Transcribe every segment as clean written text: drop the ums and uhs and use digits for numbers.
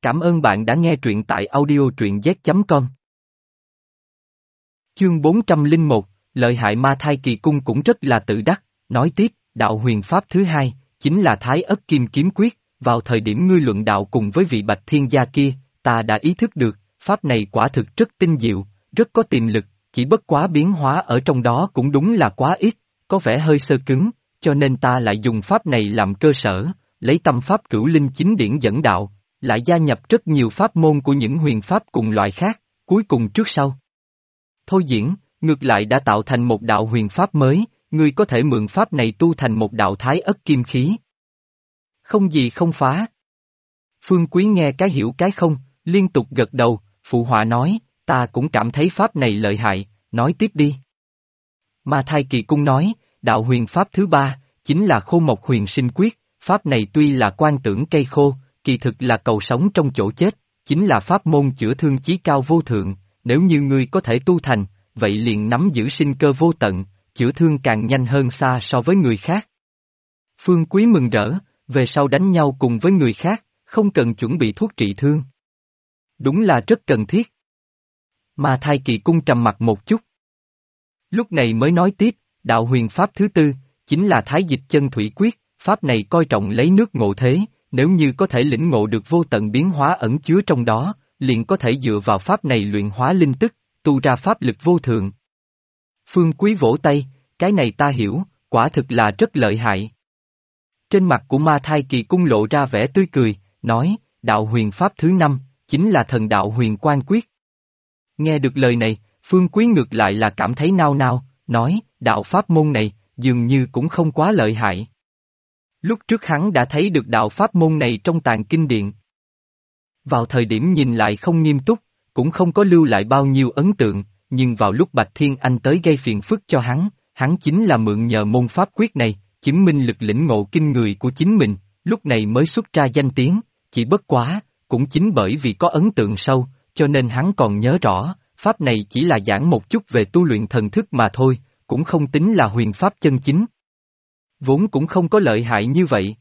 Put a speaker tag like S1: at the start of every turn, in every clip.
S1: Cảm ơn bạn đã nghe truyện tại audio truyện z.com. Chương 401, lợi hại Ma Thai Kỳ Cung cũng rất là tự đắc, nói tiếp, đạo huyền pháp thứ hai, chính là Thái Ất Kim Kiếm Quyết, vào thời điểm ngươi luận đạo cùng với vị Bạch Thiên Gia kia, ta đã ý thức được, pháp này quả thực rất tinh diệu, rất có tiềm lực, chỉ bất quá biến hóa ở trong đó cũng đúng là quá ít, có vẻ hơi sơ cứng, cho nên ta lại dùng pháp này làm cơ sở, lấy tâm pháp cửu linh chính điển dẫn đạo, lại gia nhập rất nhiều pháp môn của những huyền pháp cùng loại khác, cuối cùng trước sau. Thôi diễn, ngược lại đã tạo thành một đạo huyền pháp mới, ngươi có thể mượn pháp này tu thành một đạo Thái Ất Kim Khí. Không gì không phá. Phương Quý nghe cái hiểu cái không, liên tục gật đầu, phụ họa nói, ta cũng cảm thấy pháp này lợi hại, nói tiếp đi. Ma Thai Kỳ Cung nói, đạo huyền pháp thứ ba, chính là Khô Mộc Huyền Sinh Quyết, pháp này tuy là quan tưởng cây khô, kỳ thực là cầu sống trong chỗ chết, chính là pháp môn chữa thương chí cao vô thượng, nếu như ngươi có thể tu thành, vậy liền nắm giữ sinh cơ vô tận, chữa thương càng nhanh hơn xa so với người khác. Phương Quý mừng rỡ, về sau đánh nhau cùng với người khác, không cần chuẩn bị thuốc trị thương. Đúng là rất cần thiết. Ma Thai Kỳ Cung trầm mặt một chút. Lúc này mới nói tiếp, đạo huyền pháp thứ tư, chính là Thái Dịch Chân Thủy Quyết, pháp này coi trọng lấy nước ngộ thế, nếu như có thể lĩnh ngộ được vô tận biến hóa ẩn chứa trong đó, liền có thể dựa vào pháp này luyện hóa linh tức, tu ra pháp lực vô thượng. Phương Quý vỗ tay, cái này ta hiểu, quả thực là rất lợi hại. Trên mặt của Ma Thai Kỳ Cung lộ ra vẻ tươi cười, nói, đạo huyền pháp thứ năm, chính là thần đạo huyền quan quyết. Nghe được lời này, Phương Quý ngược lại là cảm thấy nao nao, nói, đạo pháp môn này, dường như cũng không quá lợi hại. Lúc trước hắn đã thấy được đạo pháp môn này trong tàng kinh điện. Vào thời điểm nhìn lại không nghiêm túc, cũng không có lưu lại bao nhiêu ấn tượng, nhưng vào lúc Bạch Thiên Anh tới gây phiền phức cho hắn chính là mượn nhờ môn pháp quyết này, chứng minh lực lĩnh ngộ kinh người của chính mình, lúc này mới xuất ra danh tiếng, chỉ bất quá, cũng chính bởi vì có ấn tượng sâu, cho nên hắn còn nhớ rõ, pháp này chỉ là giảng một chút về tu luyện thần thức mà thôi, cũng không tính là huyền pháp chân chính. Vốn cũng không có lợi hại như vậy.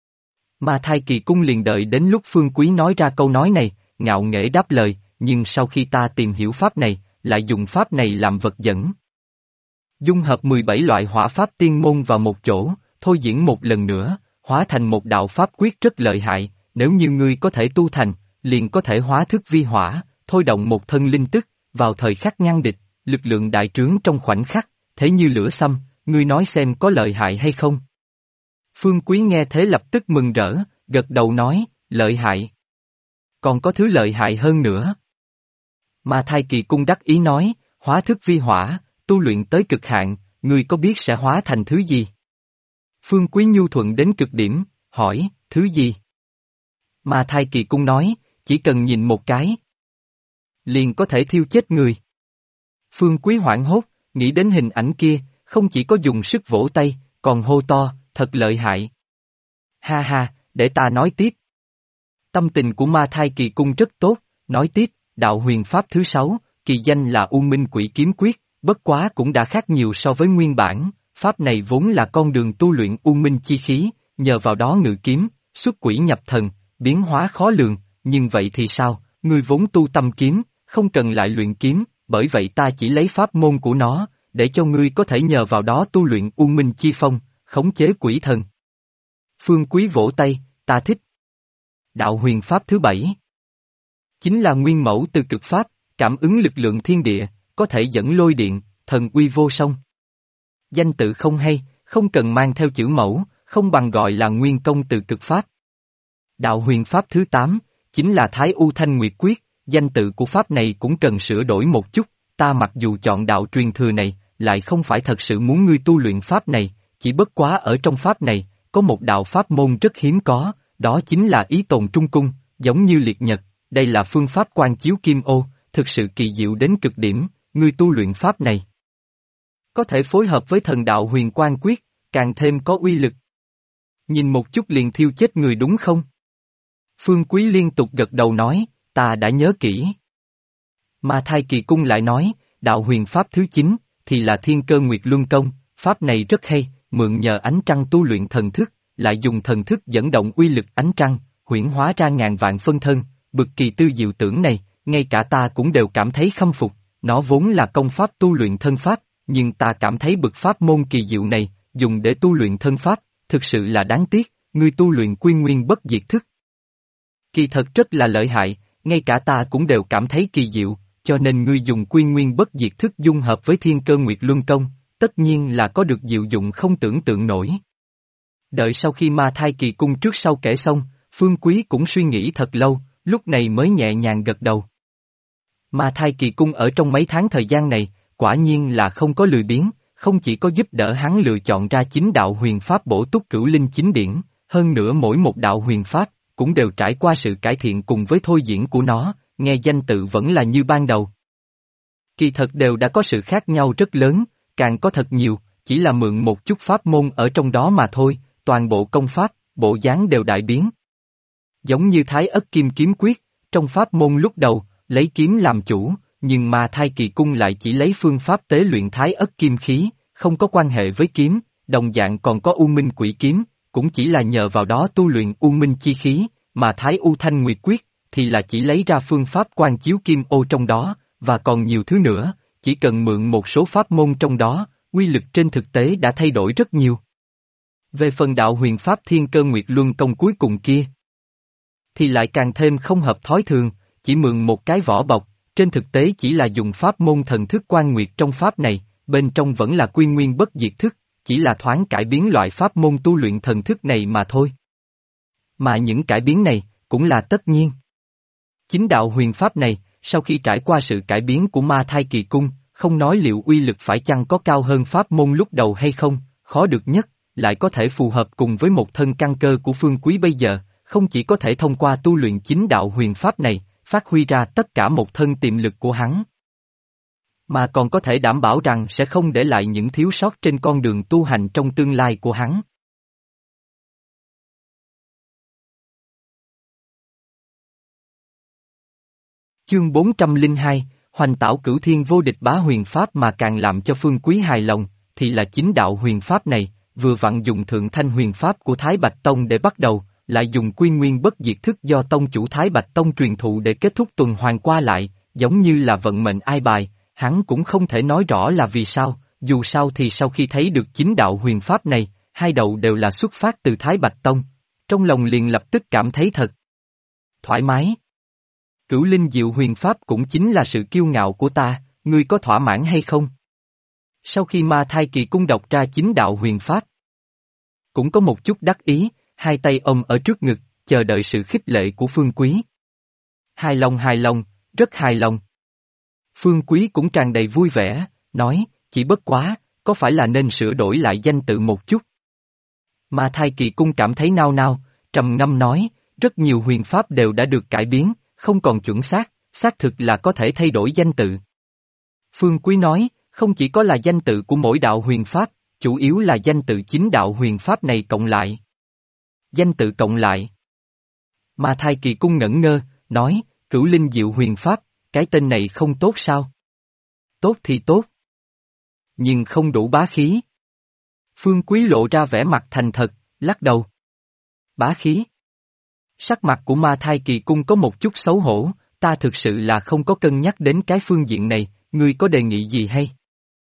S1: Ma Thai Kỳ Cung liền đợi đến lúc Phương Quý nói ra câu nói này, ngạo nghễ đáp lời, nhưng sau khi ta tìm hiểu pháp này, lại dùng pháp này làm vật dẫn. Dung hợp 17 loại hỏa pháp tiên môn vào một chỗ, thôi diễn một lần nữa, hóa thành một đạo pháp quyết rất lợi hại, nếu như ngươi có thể tu thành, liền có thể hóa thức vi hỏa, thôi động một thân linh tức, vào thời khắc ngăn địch, lực lượng đại trướng trong khoảnh khắc, thế như lửa xăm, ngươi nói xem có lợi hại hay không? Phương Quý nghe thế lập tức mừng rỡ, gật đầu nói, lợi hại. Còn có thứ lợi hại hơn nữa. Ma Thai Kỳ Cung đắc ý nói, hóa thức vi hỏa, tu luyện tới cực hạn, ngươi có biết sẽ hóa thành thứ gì? Phương Quý nhu thuận đến cực điểm, hỏi, thứ gì? Ma Thai Kỳ Cung nói, chỉ cần nhìn một cái, liền có thể thiêu chết người. Phương Quý hoảng hốt, nghĩ đến hình ảnh kia, không chỉ có dùng sức vỗ tay, còn hô to, thật lợi hại. Ha ha, để ta nói tiếp. Tâm tình của Ma Thai Kỳ Cung rất tốt, nói tiếp, đạo huyền pháp thứ sáu, kỳ danh là U Minh Quỷ Kiếm Quyết, bất quá cũng đã khác nhiều so với nguyên bản, pháp này vốn là con đường tu luyện U Minh chi khí, nhờ vào đó ngự kiếm, xuất quỷ nhập thần, biến hóa khó lường, nhưng vậy thì sao, ngươi vốn tu tâm kiếm, không cần lại luyện kiếm, bởi vậy ta chỉ lấy pháp môn của nó, để cho ngươi có thể nhờ vào đó tu luyện U Minh chi phong, khống chế quỷ thần. Phương Quý vỗ tay, ta thích. Đạo huyền pháp thứ bảy, chính là nguyên mẫu từ cực pháp, cảm ứng lực lượng thiên địa, có thể dẫn lôi điện, thần uy vô song. Danh tự không hay, không cần mang theo chữ mẫu, không bằng gọi là nguyên công từ cực pháp. Đạo huyền pháp thứ 8, chính là Thái U Thanh Nguyệt Quyết, danh tự của pháp này cũng cần sửa đổi một chút, ta mặc dù chọn đạo truyền thừa này, lại không phải thật sự muốn ngươi tu luyện pháp này, chỉ bất quá ở trong pháp này, có một đạo pháp môn rất hiếm có, đó chính là ý tồn trung cung, giống như liệt nhật, đây là phương pháp quan chiếu kim ô, thực sự kỳ diệu đến cực điểm, ngươi tu luyện pháp này. Có thể phối hợp với thần đạo huyền quan quyết, càng thêm có uy lực. Nhìn một chút liền thiêu chết người đúng không? Phương Quý liên tục gật đầu nói, ta đã nhớ kỹ. Ma Thai Kỳ Cung lại nói, đạo huyền pháp thứ 9, thì là Thiên Cơ Nguyệt Luân Công, pháp này rất hay, mượn nhờ ánh trăng tu luyện thần thức, lại dùng thần thức dẫn động uy lực ánh trăng, huyễn hóa ra ngàn vạn phân thân, bực kỳ tư diệu tưởng này, ngay cả ta cũng đều cảm thấy khâm phục, nó vốn là công pháp tu luyện thân pháp, nhưng ta cảm thấy bực pháp môn kỳ diệu này, dùng để tu luyện thân pháp, thực sự là đáng tiếc, ngươi tu luyện quy nguyên bất diệt thức. Kỳ thật rất là lợi hại, ngay cả ta cũng đều cảm thấy kỳ diệu, cho nên ngươi dùng quy nguyên bất diệt thức dung hợp với thiên cơ nguyệt luân công, tất nhiên là có được diệu dụng không tưởng tượng nổi. Đợi sau khi ma thai kỳ cung trước sau kể xong, Phương Quý cũng suy nghĩ thật lâu, lúc này mới nhẹ nhàng gật đầu. Ma thai kỳ cung ở trong mấy tháng thời gian này, quả nhiên là không có lười biếng, không chỉ có giúp đỡ hắn lựa chọn ra chính đạo huyền pháp bổ túc cửu linh chính điển, hơn nữa mỗi một đạo huyền pháp, cũng đều trải qua sự cải thiện cùng với thôi diễn của nó, nghe danh tự vẫn là như ban đầu. Kỳ thật đều đã có sự khác nhau rất lớn, càng có thật nhiều, chỉ là mượn một chút pháp môn ở trong đó mà thôi, toàn bộ công pháp, bộ dáng đều đại biến. Giống như Thái Ất Kim Kiếm Quyết, trong pháp môn lúc đầu, lấy kiếm làm chủ, nhưng mà Thai Kỳ Cung lại chỉ lấy phương pháp tế luyện Thái Ất Kim Khí, không có quan hệ với kiếm, đồng dạng còn có U Minh Quỷ Kiếm, cũng chỉ là nhờ vào đó tu luyện U Minh Chi Khí, mà Thái U Thanh Nguyệt Quyết, thì là chỉ lấy ra phương pháp quan chiếu kim ô trong đó, và còn nhiều thứ nữa, chỉ cần mượn một số pháp môn trong đó, uy lực trên thực tế đã thay đổi rất nhiều. Về phần đạo huyền pháp thiên cơ nguyệt luân công cuối cùng kia, thì lại càng thêm không hợp thói thường, chỉ mượn một cái vỏ bọc, trên thực tế chỉ là dùng pháp môn thần thức quan nguyệt trong pháp này, bên trong vẫn là quy nguyên bất diệt thức, chỉ là thoáng cải biến loại pháp môn tu luyện thần thức này mà thôi. Mà những cải biến này, cũng là tất nhiên. Chính đạo huyền pháp này, sau khi trải qua sự cải biến của ma thai kỳ cung, không nói liệu uy lực phải chăng có cao hơn pháp môn lúc đầu hay không, khó được nhất, lại có thể phù hợp cùng với một thân căn cơ của Phương Quý bây giờ, không chỉ có thể thông qua tu luyện chính đạo huyền pháp này, phát huy ra tất cả một thân tiềm lực của hắn, mà còn có thể đảm bảo rằng sẽ không để lại những thiếu sót trên con đường tu hành trong tương lai của hắn. Chương 402, Hoành Tảo Cửu Thiên vô địch bá huyền pháp mà càng làm cho Phương Quý hài lòng, thì là chính đạo huyền pháp này, vừa vặn dùng thượng thanh huyền pháp của Thái Bạch Tông để bắt đầu, lại dùng quy nguyên bất diệt thức do tông chủ Thái Bạch Tông truyền thụ để kết thúc tuần hoàn qua lại, giống như là vận mệnh ai bài, hắn cũng không thể nói rõ là vì sao, dù sao thì sau khi thấy được chính đạo huyền pháp này, hai đầu đều là xuất phát từ Thái Bạch Tông, trong lòng liền lập tức cảm thấy thật thoải mái. Cửu linh diệu huyền pháp cũng chính là sự kiêu ngạo của ta, ngươi có thỏa mãn hay không? Sau khi ma thai kỳ cung đọc ra chính đạo huyền pháp, cũng có một chút đắc ý, hai tay ôm ở trước ngực, chờ đợi sự khích lệ của Phương Quý. Hài lòng, rất hài lòng. Phương Quý cũng tràn đầy vui vẻ, nói, chỉ bất quá, có phải là nên sửa đổi lại danh tự một chút? Ma thai kỳ cung cảm thấy nao nao, trầm ngâm nói, rất nhiều huyền pháp đều đã được cải biến, không còn chuẩn xác thực là có thể thay đổi danh tự. Phương Quý nói, không chỉ có là danh tự của mỗi đạo huyền pháp, chủ yếu là danh tự chính đạo huyền pháp này cộng lại. Danh tự cộng lại. Ma thai kỳ cung ngẩn ngơ, nói, cửu linh diệu huyền pháp, cái tên này không tốt sao? Tốt thì tốt. Nhưng không đủ bá khí. Phương Quý lộ ra vẻ mặt thành thật, lắc đầu. Bá khí. Sắc mặt của ma thai kỳ cung có một chút xấu hổ, ta thực sự là không có cân nhắc đến cái phương diện này, ngươi có đề nghị gì hay?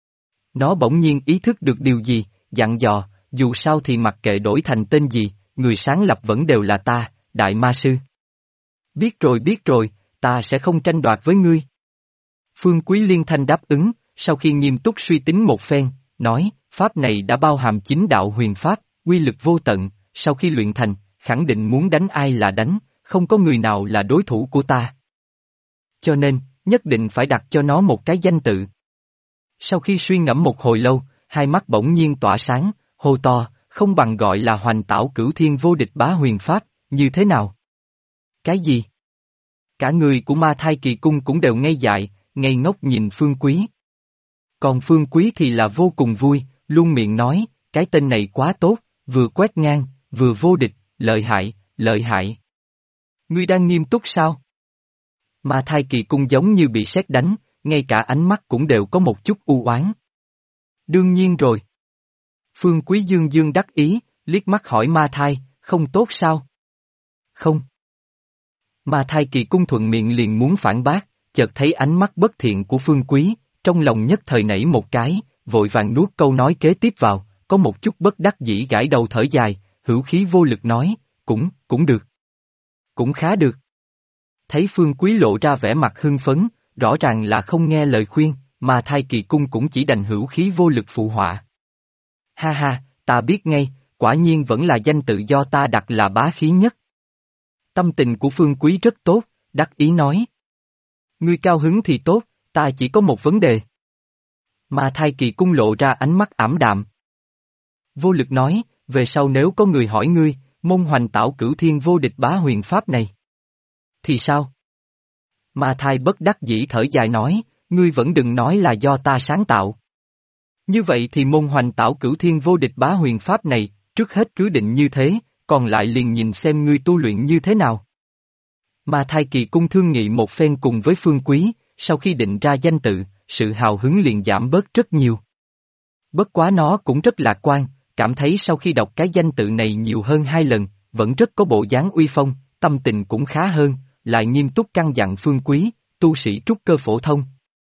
S1: Nó bỗng nhiên ý thức được điều gì, dặn dò, dù sao thì mặc kệ đổi thành tên gì, người sáng lập vẫn đều là ta, Đại Ma Sư. Biết rồi, ta sẽ không tranh đoạt với ngươi. Phương Quý liên thanh đáp ứng, sau khi nghiêm túc suy tính một phen, nói, pháp này đã bao hàm chính đạo huyền pháp, quy lực vô tận, sau khi luyện thành, khẳng định muốn đánh ai là đánh, không có người nào là đối thủ của ta. Cho nên, nhất định phải đặt cho nó một cái danh tự. Sau khi suy ngẫm một hồi lâu, hai mắt bỗng nhiên tỏa sáng, hô to, không bằng gọi là Hoành Tảo Cửu Thiên vô địch bá huyền pháp, như thế nào? Cái gì? Cả người của ma thai kỳ cung cũng đều ngây dại, ngây ngốc nhìn Phương Quý. Còn Phương Quý thì là vô cùng vui, luôn miệng nói, cái tên này quá tốt, vừa quét ngang, vừa vô địch, lợi hại. Ngươi đang nghiêm túc sao? Ma thai kỳ cung giống như bị sét đánh, ngay cả ánh mắt cũng đều có một chút u oán. Đương nhiên rồi. Phương Quý dương dương đắc ý, liếc mắt hỏi ma thai, không tốt sao? Không. Ma Thai Kỳ Cung thuận miệng liền muốn phản bác, chợt thấy ánh mắt bất thiện của Phương Quý, trong lòng nhất thời nảy một cái, vội vàng nuốt câu nói kế tiếp vào, có một chút bất đắc dĩ gãi đầu thở dài, hữu khí vô lực nói, cũng được. Cũng khá được. Thấy Phương Quý lộ ra vẻ mặt hưng phấn, rõ ràng là không nghe lời khuyên, mà Thai Kỳ Cung cũng chỉ đành hữu khí vô lực phụ họa. Ha ha, ta biết ngay, quả nhiên vẫn là danh tự do ta đặt là bá khí nhất. Tâm tình của Phương Quý rất tốt, đắc ý nói. Ngươi cao hứng thì tốt, ta chỉ có một vấn đề. Mà Thai Kỳ Cung lộ ra ánh mắt ảm đạm. Vô lực nói, về sau nếu có người hỏi ngươi, môn hoành tảo cửu thiên vô địch bá huyền pháp này. Thì sao? Ma Thai bất đắc dĩ thở dài nói, ngươi vẫn đừng nói là do ta sáng tạo. Như vậy thì môn hoành tảo cửu thiên vô địch bá huyền pháp này, trước hết cứ định như thế, còn lại liền nhìn xem ngươi tu luyện như thế nào. Ma Thai Kỳ Cung thương nghị một phen cùng với Phương Quý, sau khi định ra danh tự, sự hào hứng liền giảm bớt rất nhiều. Bất quá nó cũng rất lạc quan, cảm thấy sau khi đọc cái danh tự này nhiều hơn 2 lần, vẫn rất có bộ dáng uy phong, tâm tình cũng khá hơn, lại nghiêm túc căn dặn Phương Quý, tu sĩ trúc cơ phổ thông.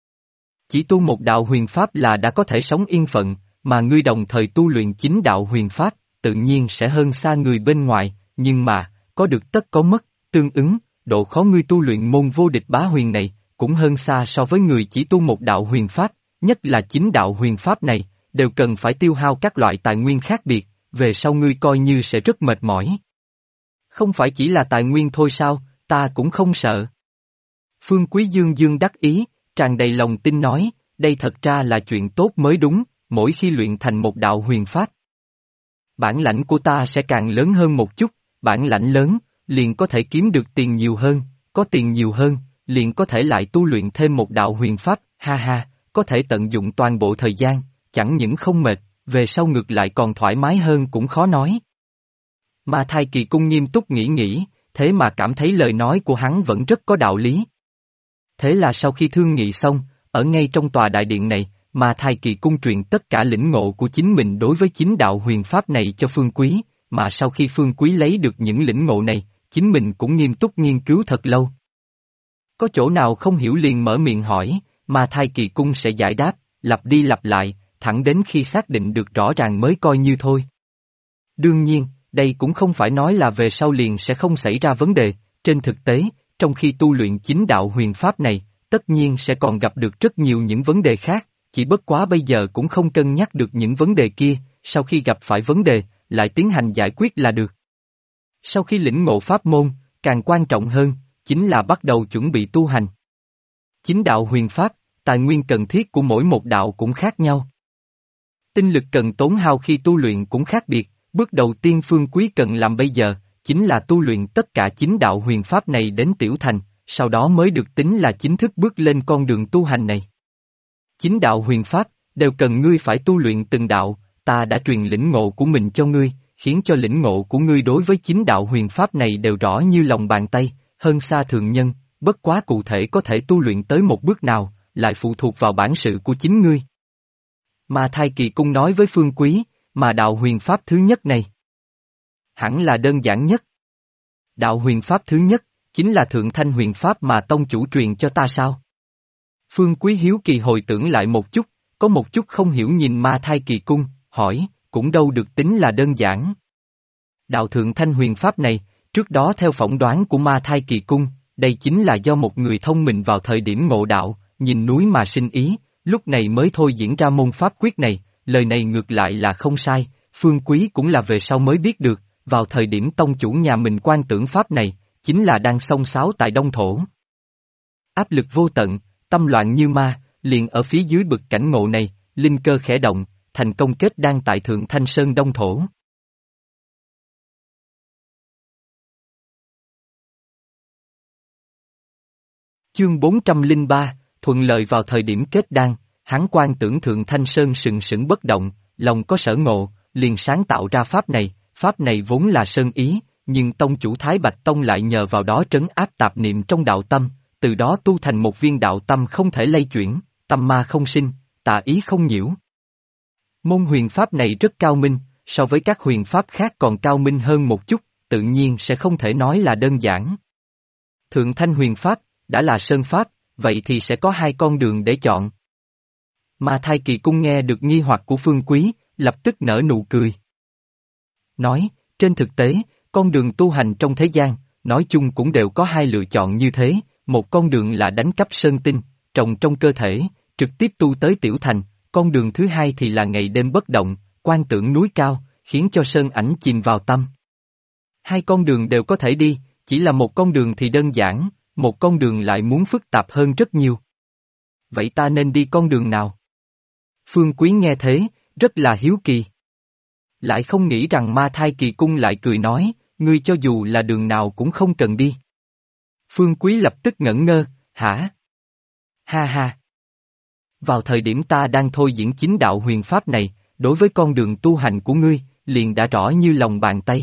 S1: Chỉ tu một đạo huyền pháp là đã có thể sống yên phận, mà ngươi đồng thời tu luyện 9 đạo huyền pháp, tự nhiên sẽ hơn xa người bên ngoài, nhưng mà, có được tất có mất, tương ứng, độ khó ngươi tu luyện môn vô địch bá huyền này, cũng hơn xa so với người chỉ tu một đạo huyền pháp, nhất là 9 đạo huyền pháp này, đều cần phải tiêu hao các loại tài nguyên khác biệt, về sau ngươi coi như sẽ rất mệt mỏi. Không phải chỉ là tài nguyên thôi sao, ta cũng không sợ. Phương Quý dương dương đắc ý, tràn đầy lòng tin nói, đây thật ra là chuyện tốt mới đúng, mỗi khi luyện thành một đạo huyền pháp. Bản lãnh của ta sẽ càng lớn hơn một chút, bản lãnh lớn, liền có thể kiếm được tiền nhiều hơn, có tiền nhiều hơn, liền có thể lại tu luyện thêm một đạo huyền pháp, ha ha, có thể tận dụng toàn bộ thời gian, chẳng những không mệt, về sau ngược lại còn thoải mái hơn cũng khó nói. Mà Thai Kỳ Cung nghiêm túc nghĩ, thế mà cảm thấy lời nói của hắn vẫn rất có đạo lý. Thế là sau khi thương nghị xong, ở ngay trong tòa đại điện này, mà Thai Kỳ Cung truyền tất cả lĩnh ngộ của chính mình đối với 9 đạo huyền pháp này cho Phương Quý, mà sau khi Phương Quý lấy được những lĩnh ngộ này, chính mình cũng nghiêm túc nghiên cứu thật lâu. Có chỗ nào không hiểu liền mở miệng hỏi, mà Thai Kỳ Cung sẽ giải đáp, lặp đi lặp lại, thẳng đến khi xác định được rõ ràng mới coi như thôi. Đương nhiên, đây cũng không phải nói là về sau liền sẽ không xảy ra vấn đề, trên thực tế, trong khi tu luyện 9 đạo huyền pháp này, tất nhiên sẽ còn gặp được rất nhiều những vấn đề khác, chỉ bất quá bây giờ cũng không cân nhắc được những vấn đề kia, sau khi gặp phải vấn đề, lại tiến hành giải quyết là được. Sau khi lĩnh ngộ pháp môn, càng quan trọng hơn, chính là bắt đầu chuẩn bị tu hành. 9 đạo huyền pháp, tài nguyên cần thiết của mỗi một đạo cũng khác nhau. Tinh lực cần tốn hao khi tu luyện cũng khác biệt, bước đầu tiên Phương Quý cần làm bây giờ, chính là tu luyện tất cả 9 đạo huyền pháp này đến tiểu thành, sau đó mới được tính là chính thức bước lên con đường tu hành này. 9 đạo huyền pháp, đều cần ngươi phải tu luyện từng đạo, ta đã truyền lĩnh ngộ của mình cho ngươi, khiến cho lĩnh ngộ của ngươi đối với 9 đạo huyền pháp này đều rõ như lòng bàn tay, hơn xa thường nhân, bất quá cụ thể có thể tu luyện tới một bước nào, lại phụ thuộc vào bản sự của chính ngươi. Mà Thai Kỳ Cung nói với Phương Quý, mà đạo huyền pháp thứ nhất này hẳn là đơn giản nhất. Đạo huyền pháp thứ nhất, chính là Thượng Thanh huyền pháp mà tông chủ truyền cho ta sao? Phương Quý hiếu kỳ hồi tưởng lại một chút, có một chút không hiểu nhìn Ma Thai Kỳ Cung, hỏi, cũng đâu được tính là đơn giản. Đạo Thượng Thanh huyền pháp này, trước đó theo phỏng đoán của Ma Thai Kỳ Cung, đây chính là do một người thông minh vào thời điểm ngộ đạo, nhìn núi mà sinh ý, lúc này mới thôi diễn ra môn pháp quyết này, lời này ngược lại là không sai, Phương Quý cũng là về sau mới biết được, vào thời điểm tông chủ nhà mình quan tưởng pháp này, chính là đang xông xáo tại Đông Thổ. Áp lực vô tận, tâm loạn như ma, liền ở phía dưới bực cảnh ngộ này, linh cơ khẽ động, thành công kết đan tại Thượng Thanh Sơn Đông Thổ. Chương 403, thuận lợi vào thời điểm kết đan, hắn quan tưởng Thượng Thanh Sơn sừng sững bất động, lòng có sở ngộ, liền sáng tạo ra pháp này vốn là sơn ý, nhưng tông chủ Thái Bạch Tông lại nhờ vào đó trấn áp tạp niệm trong đạo tâm, từ đó tu thành một viên đạo tâm không thể lay chuyển, tâm ma không sinh, tà ý không nhiễu. Môn huyền pháp này rất cao minh, so với các huyền pháp khác còn cao minh hơn một chút, tự nhiên sẽ không thể nói là đơn giản. Thượng Thanh Huyền Pháp, đã là Sơn Pháp, vậy thì sẽ có hai con đường để chọn. Ma Thai Kỳ Cung nghe được nghi hoặc của Phương Quý, lập tức nở nụ cười. Nói, trên thực tế, con đường tu hành trong thế gian, nói chung cũng đều có hai lựa chọn như thế, một con đường là đánh cắp sơn tinh, trồng trong cơ thể, trực tiếp tu tới tiểu thành, con đường thứ hai thì là ngày đêm bất động, quan tưởng núi cao, khiến cho sơn ảnh chìm vào tâm. Hai con đường đều có thể đi, chỉ là một con đường thì đơn giản, một con đường lại muốn phức tạp hơn rất nhiều. Vậy ta nên đi con đường nào? Phương Quý nghe thế, rất là hiếu kỳ. Lại không nghĩ rằng Ma Thai Kỳ Cung lại cười nói, ngươi cho dù là đường nào cũng không cần đi. Phương Quý lập tức ngẩn ngơ, hả? Ha ha! Vào thời điểm ta đang thôi diễn chính đạo huyền pháp này, đối với con đường tu hành của ngươi, liền đã rõ như lòng bàn tay.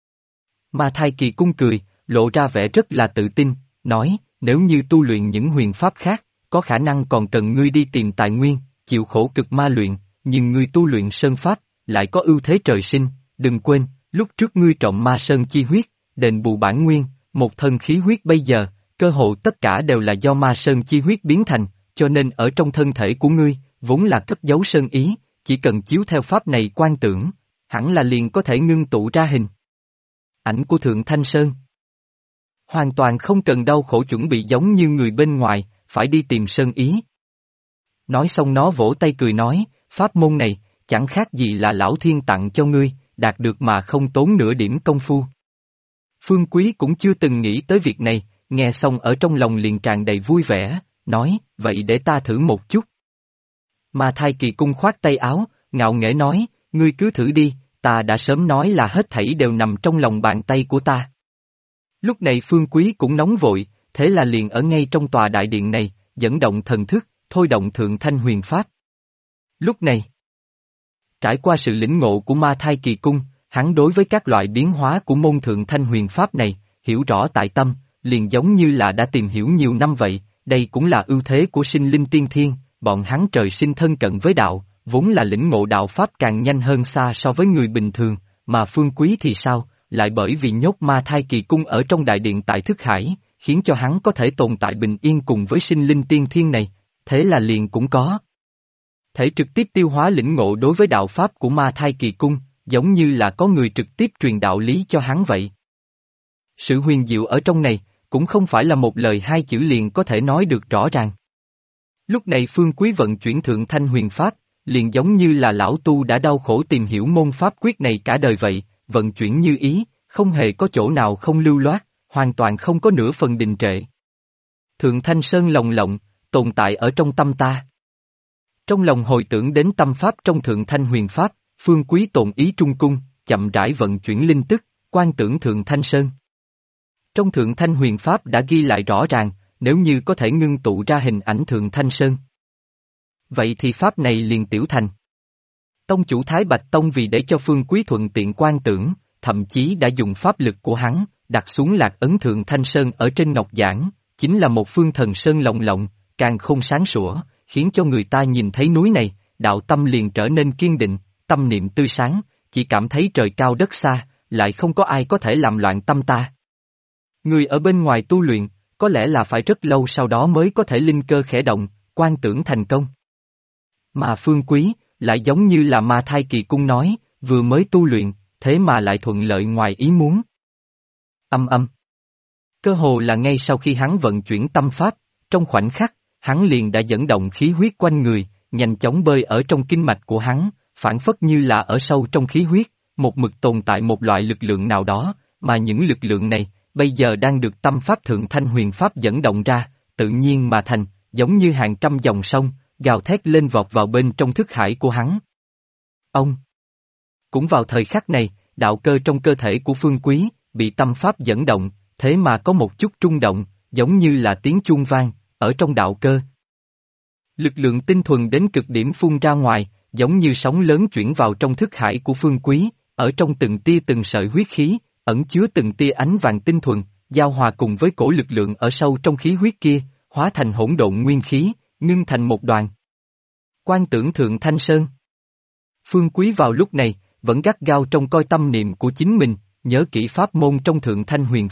S1: Ma Thai Kỳ Cung cười, lộ ra vẻ rất là tự tin, nói, nếu như tu luyện những huyền pháp khác, có khả năng còn cần ngươi đi tìm tài nguyên, chịu khổ cực ma luyện, nhưng ngươi tu luyện sơn pháp, lại có ưu thế trời sinh, đừng quên, lúc trước ngươi trộm ma sơn chi huyết, đền bù bản nguyên, một thân khí huyết bây giờ, cơ hồ tất cả đều là do ma sơn chi huyết biến thành, cho nên ở trong thân thể của ngươi, vốn là cất giấu sơn ý, chỉ cần chiếu theo pháp này quan tưởng, hẳn là liền có thể ngưng tụ ra hình ảnh của Thượng Thanh Sơn. Hoàn toàn không cần đau khổ chuẩn bị giống như người bên ngoài, phải đi tìm sơn ý. Nói xong nó vỗ tay cười nói, pháp môn này, chẳng khác gì là lão thiên tặng cho ngươi, đạt được mà không tốn nửa điểm công phu. Phương Quý cũng chưa từng nghĩ tới việc này, nghe xong ở trong lòng liền tràn đầy vui vẻ, nói, vậy để ta thử một chút. Ma Thai Kỳ Cung khoát tay áo, ngạo nghễ nói, ngươi cứ thử đi, ta đã sớm nói là hết thảy đều nằm trong lòng bàn tay của ta. Lúc này Phương Quý cũng nóng vội, thế là liền ở ngay trong tòa đại điện này, dẫn động thần thức, thôi động Thượng Thanh Huyền Pháp. Lúc này, trải qua sự lĩnh ngộ của Ma Thai Kỳ Cung, hắn đối với các loại biến hóa của môn Thượng Thanh Huyền Pháp này, hiểu rõ tại tâm, liền giống như là đã tìm hiểu nhiều năm vậy, đây cũng là ưu thế của sinh linh tiên thiên, bọn hắn trời sinh thân cận với đạo, vốn là lĩnh ngộ đạo Pháp càng nhanh hơn xa so với người bình thường, mà Phương Quý thì sao, lại bởi vì nhốt Ma Thai Kỳ Cung ở trong đại điện tại Thức Hải, khiến cho hắn có thể tồn tại bình yên cùng với sinh linh tiên thiên này, thế là liền cũng có thể trực tiếp tiêu hóa lĩnh ngộ đối với đạo Pháp của Ma Thai Kỳ Cung, giống như là có người trực tiếp truyền đạo lý cho hắn vậy. Sự huyền diệu ở trong này, cũng không phải là một lời hai chữ liền có thể nói được rõ ràng. Lúc này Phương Quý vận chuyển Thượng Thanh Huyền Pháp, liền giống như là lão tu đã đau khổ tìm hiểu môn pháp quyết này cả đời vậy, vận chuyển như ý, không hề có chỗ nào không lưu loát, hoàn toàn không có nửa phần đình trệ. Thượng Thanh Sơn lồng lộng, tồn tại ở trong tâm ta. Trong lòng hồi tưởng đến tâm pháp trong Thượng Thanh Huyền Pháp, Phương Quý tồn ý trung cung, chậm rãi vận chuyển linh tức, quan tưởng Thượng Thanh Sơn. Trong Thượng Thanh Huyền Pháp đã ghi lại rõ ràng, nếu như có thể ngưng tụ ra hình ảnh Thượng Thanh Sơn. Vậy thì Pháp này liền tiểu thành. Tông chủ Thái Bạch Tông vì để cho Phương Quý thuận tiện quan tưởng, thậm chí đã dùng pháp lực của hắn, đặt xuống lạc ấn Thượng Thanh Sơn ở trên ngọc giản, chính là một phương thần sơn lồng lộng, càng không sáng sủa, khiến cho người ta nhìn thấy núi này, đạo tâm liền trở nên kiên định, tâm niệm tươi sáng, chỉ cảm thấy trời cao đất xa, lại không có ai có thể làm loạn tâm ta. Người ở bên ngoài tu luyện, có lẽ là phải rất lâu sau đó mới có thể linh cơ khẽ động, quan tưởng thành công. Mà Phương Quý, lại giống như là Ma Thai Kỳ Cung nói, vừa mới tu luyện, thế mà lại thuận lợi ngoài ý muốn. Âm âm. Cơ hồ là ngay sau khi hắn vận chuyển tâm pháp, trong khoảnh khắc, hắn liền đã dẫn động khí huyết quanh người, nhanh chóng bơi ở trong kinh mạch của hắn, phản phất như là ở sâu trong khí huyết, một mực tồn tại một loại lực lượng nào đó, mà những lực lượng này, bây giờ đang được tâm pháp Thượng Thanh Huyền Pháp dẫn động ra, tự nhiên mà thành, giống như hàng trăm dòng sông, gào thét lên vọt vào bên trong thức hải của hắn. Ông! Cũng vào thời khắc này, đạo cơ trong cơ thể của Phương Quý, bị tâm pháp dẫn động, thế mà có một chút rung động, giống như là tiếng chuông vang, ở trong đạo cơ. Lực lượng tinh thuần đến cực điểm phun ra ngoài, giống như sóng lớn chuyển vào trong thức hải của Phương Quý, ở trong từng tia từng sợi huyết khí, ẩn chứa từng tia ánh vàng tinh thuần, giao hòa cùng với cổ lực lượng ở sâu trong khí huyết kia, hóa thành hỗn độn nguyên khí, ngưng thành một đoàn. Quan tưởng Thượng Thanh Sơn. Phương Quý vào lúc này, vẫn gắt gao trong coi tâm niệm của chính mình, nhớ kỹ pháp môn trong Thượng Thanh Huyền Pháp,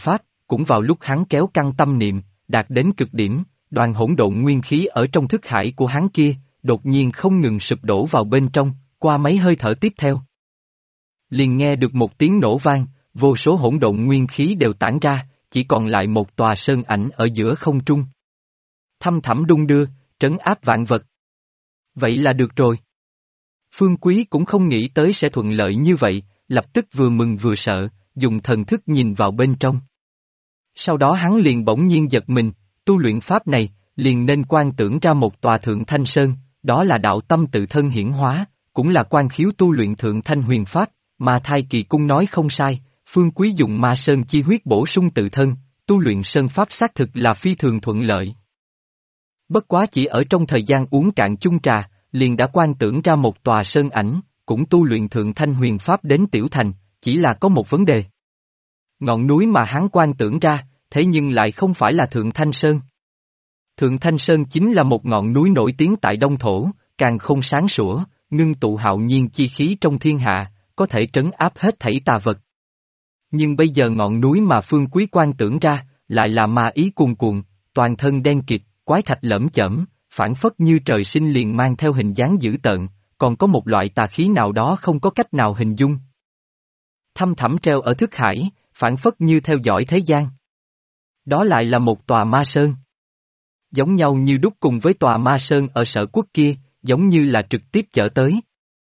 S1: cũng vào lúc hắn kéo căng tâm niệm, đạt đến cực điểm, đoàn hỗn độn nguyên khí ở trong thức hải của hắn kia, đột nhiên không ngừng sụp đổ vào bên trong, qua mấy hơi thở tiếp theo. Liền nghe được một tiếng nổ vang, vô số hỗn độn nguyên khí đều tản ra, chỉ còn lại một tòa sơn ảnh ở giữa không trung. Thăm thẳm đung đưa, trấn áp vạn vật. Vậy là được rồi. Phương Quý cũng không nghĩ tới sẽ thuận lợi như vậy, lập tức vừa mừng vừa sợ, dùng thần thức nhìn vào bên trong. Sau đó hắn liền bỗng nhiên giật mình, tu luyện pháp này, liền nên quan tưởng ra một tòa thượng thanh sơn, đó là đạo tâm tự thân hiển hóa, cũng là quan khiếu tu luyện thượng thanh huyền pháp, mà Thai Kỳ Cung nói không sai, Phương Quý dùng ma sơn chi huyết bổ sung tự thân, tu luyện sơn pháp xác thực là phi thường thuận lợi. Bất quá chỉ ở trong thời gian uống cạn chung trà, liền đã quan tưởng ra một tòa sơn ảnh, cũng tu luyện thượng thanh huyền pháp đến tiểu thành, chỉ là có một vấn đề. Ngọn núi mà hắn quan tưởng ra, thế nhưng lại không phải là Thượng Thanh Sơn. Thượng Thanh Sơn chính là một ngọn núi nổi tiếng tại Đông Thổ, càng không sáng sủa, ngưng tụ hạo nhiên chi khí trong thiên hạ, có thể trấn áp hết thảy tà vật. Nhưng bây giờ ngọn núi mà Phương Quý quan tưởng ra, lại là ma ý cuồn cuộn, toàn thân đen kịt, quái thạch lởm chởm, phản phất như trời sinh liền mang theo hình dáng dữ tợn, còn có một loại tà khí nào đó không có cách nào hình dung. Thăm thẳm treo ở thức hải, phản phất như theo dõi thế gian. Đó lại là một tòa ma sơn. Giống nhau như đúc cùng với tòa ma sơn ở Sở Quốc kia, giống như là trực tiếp chở tới.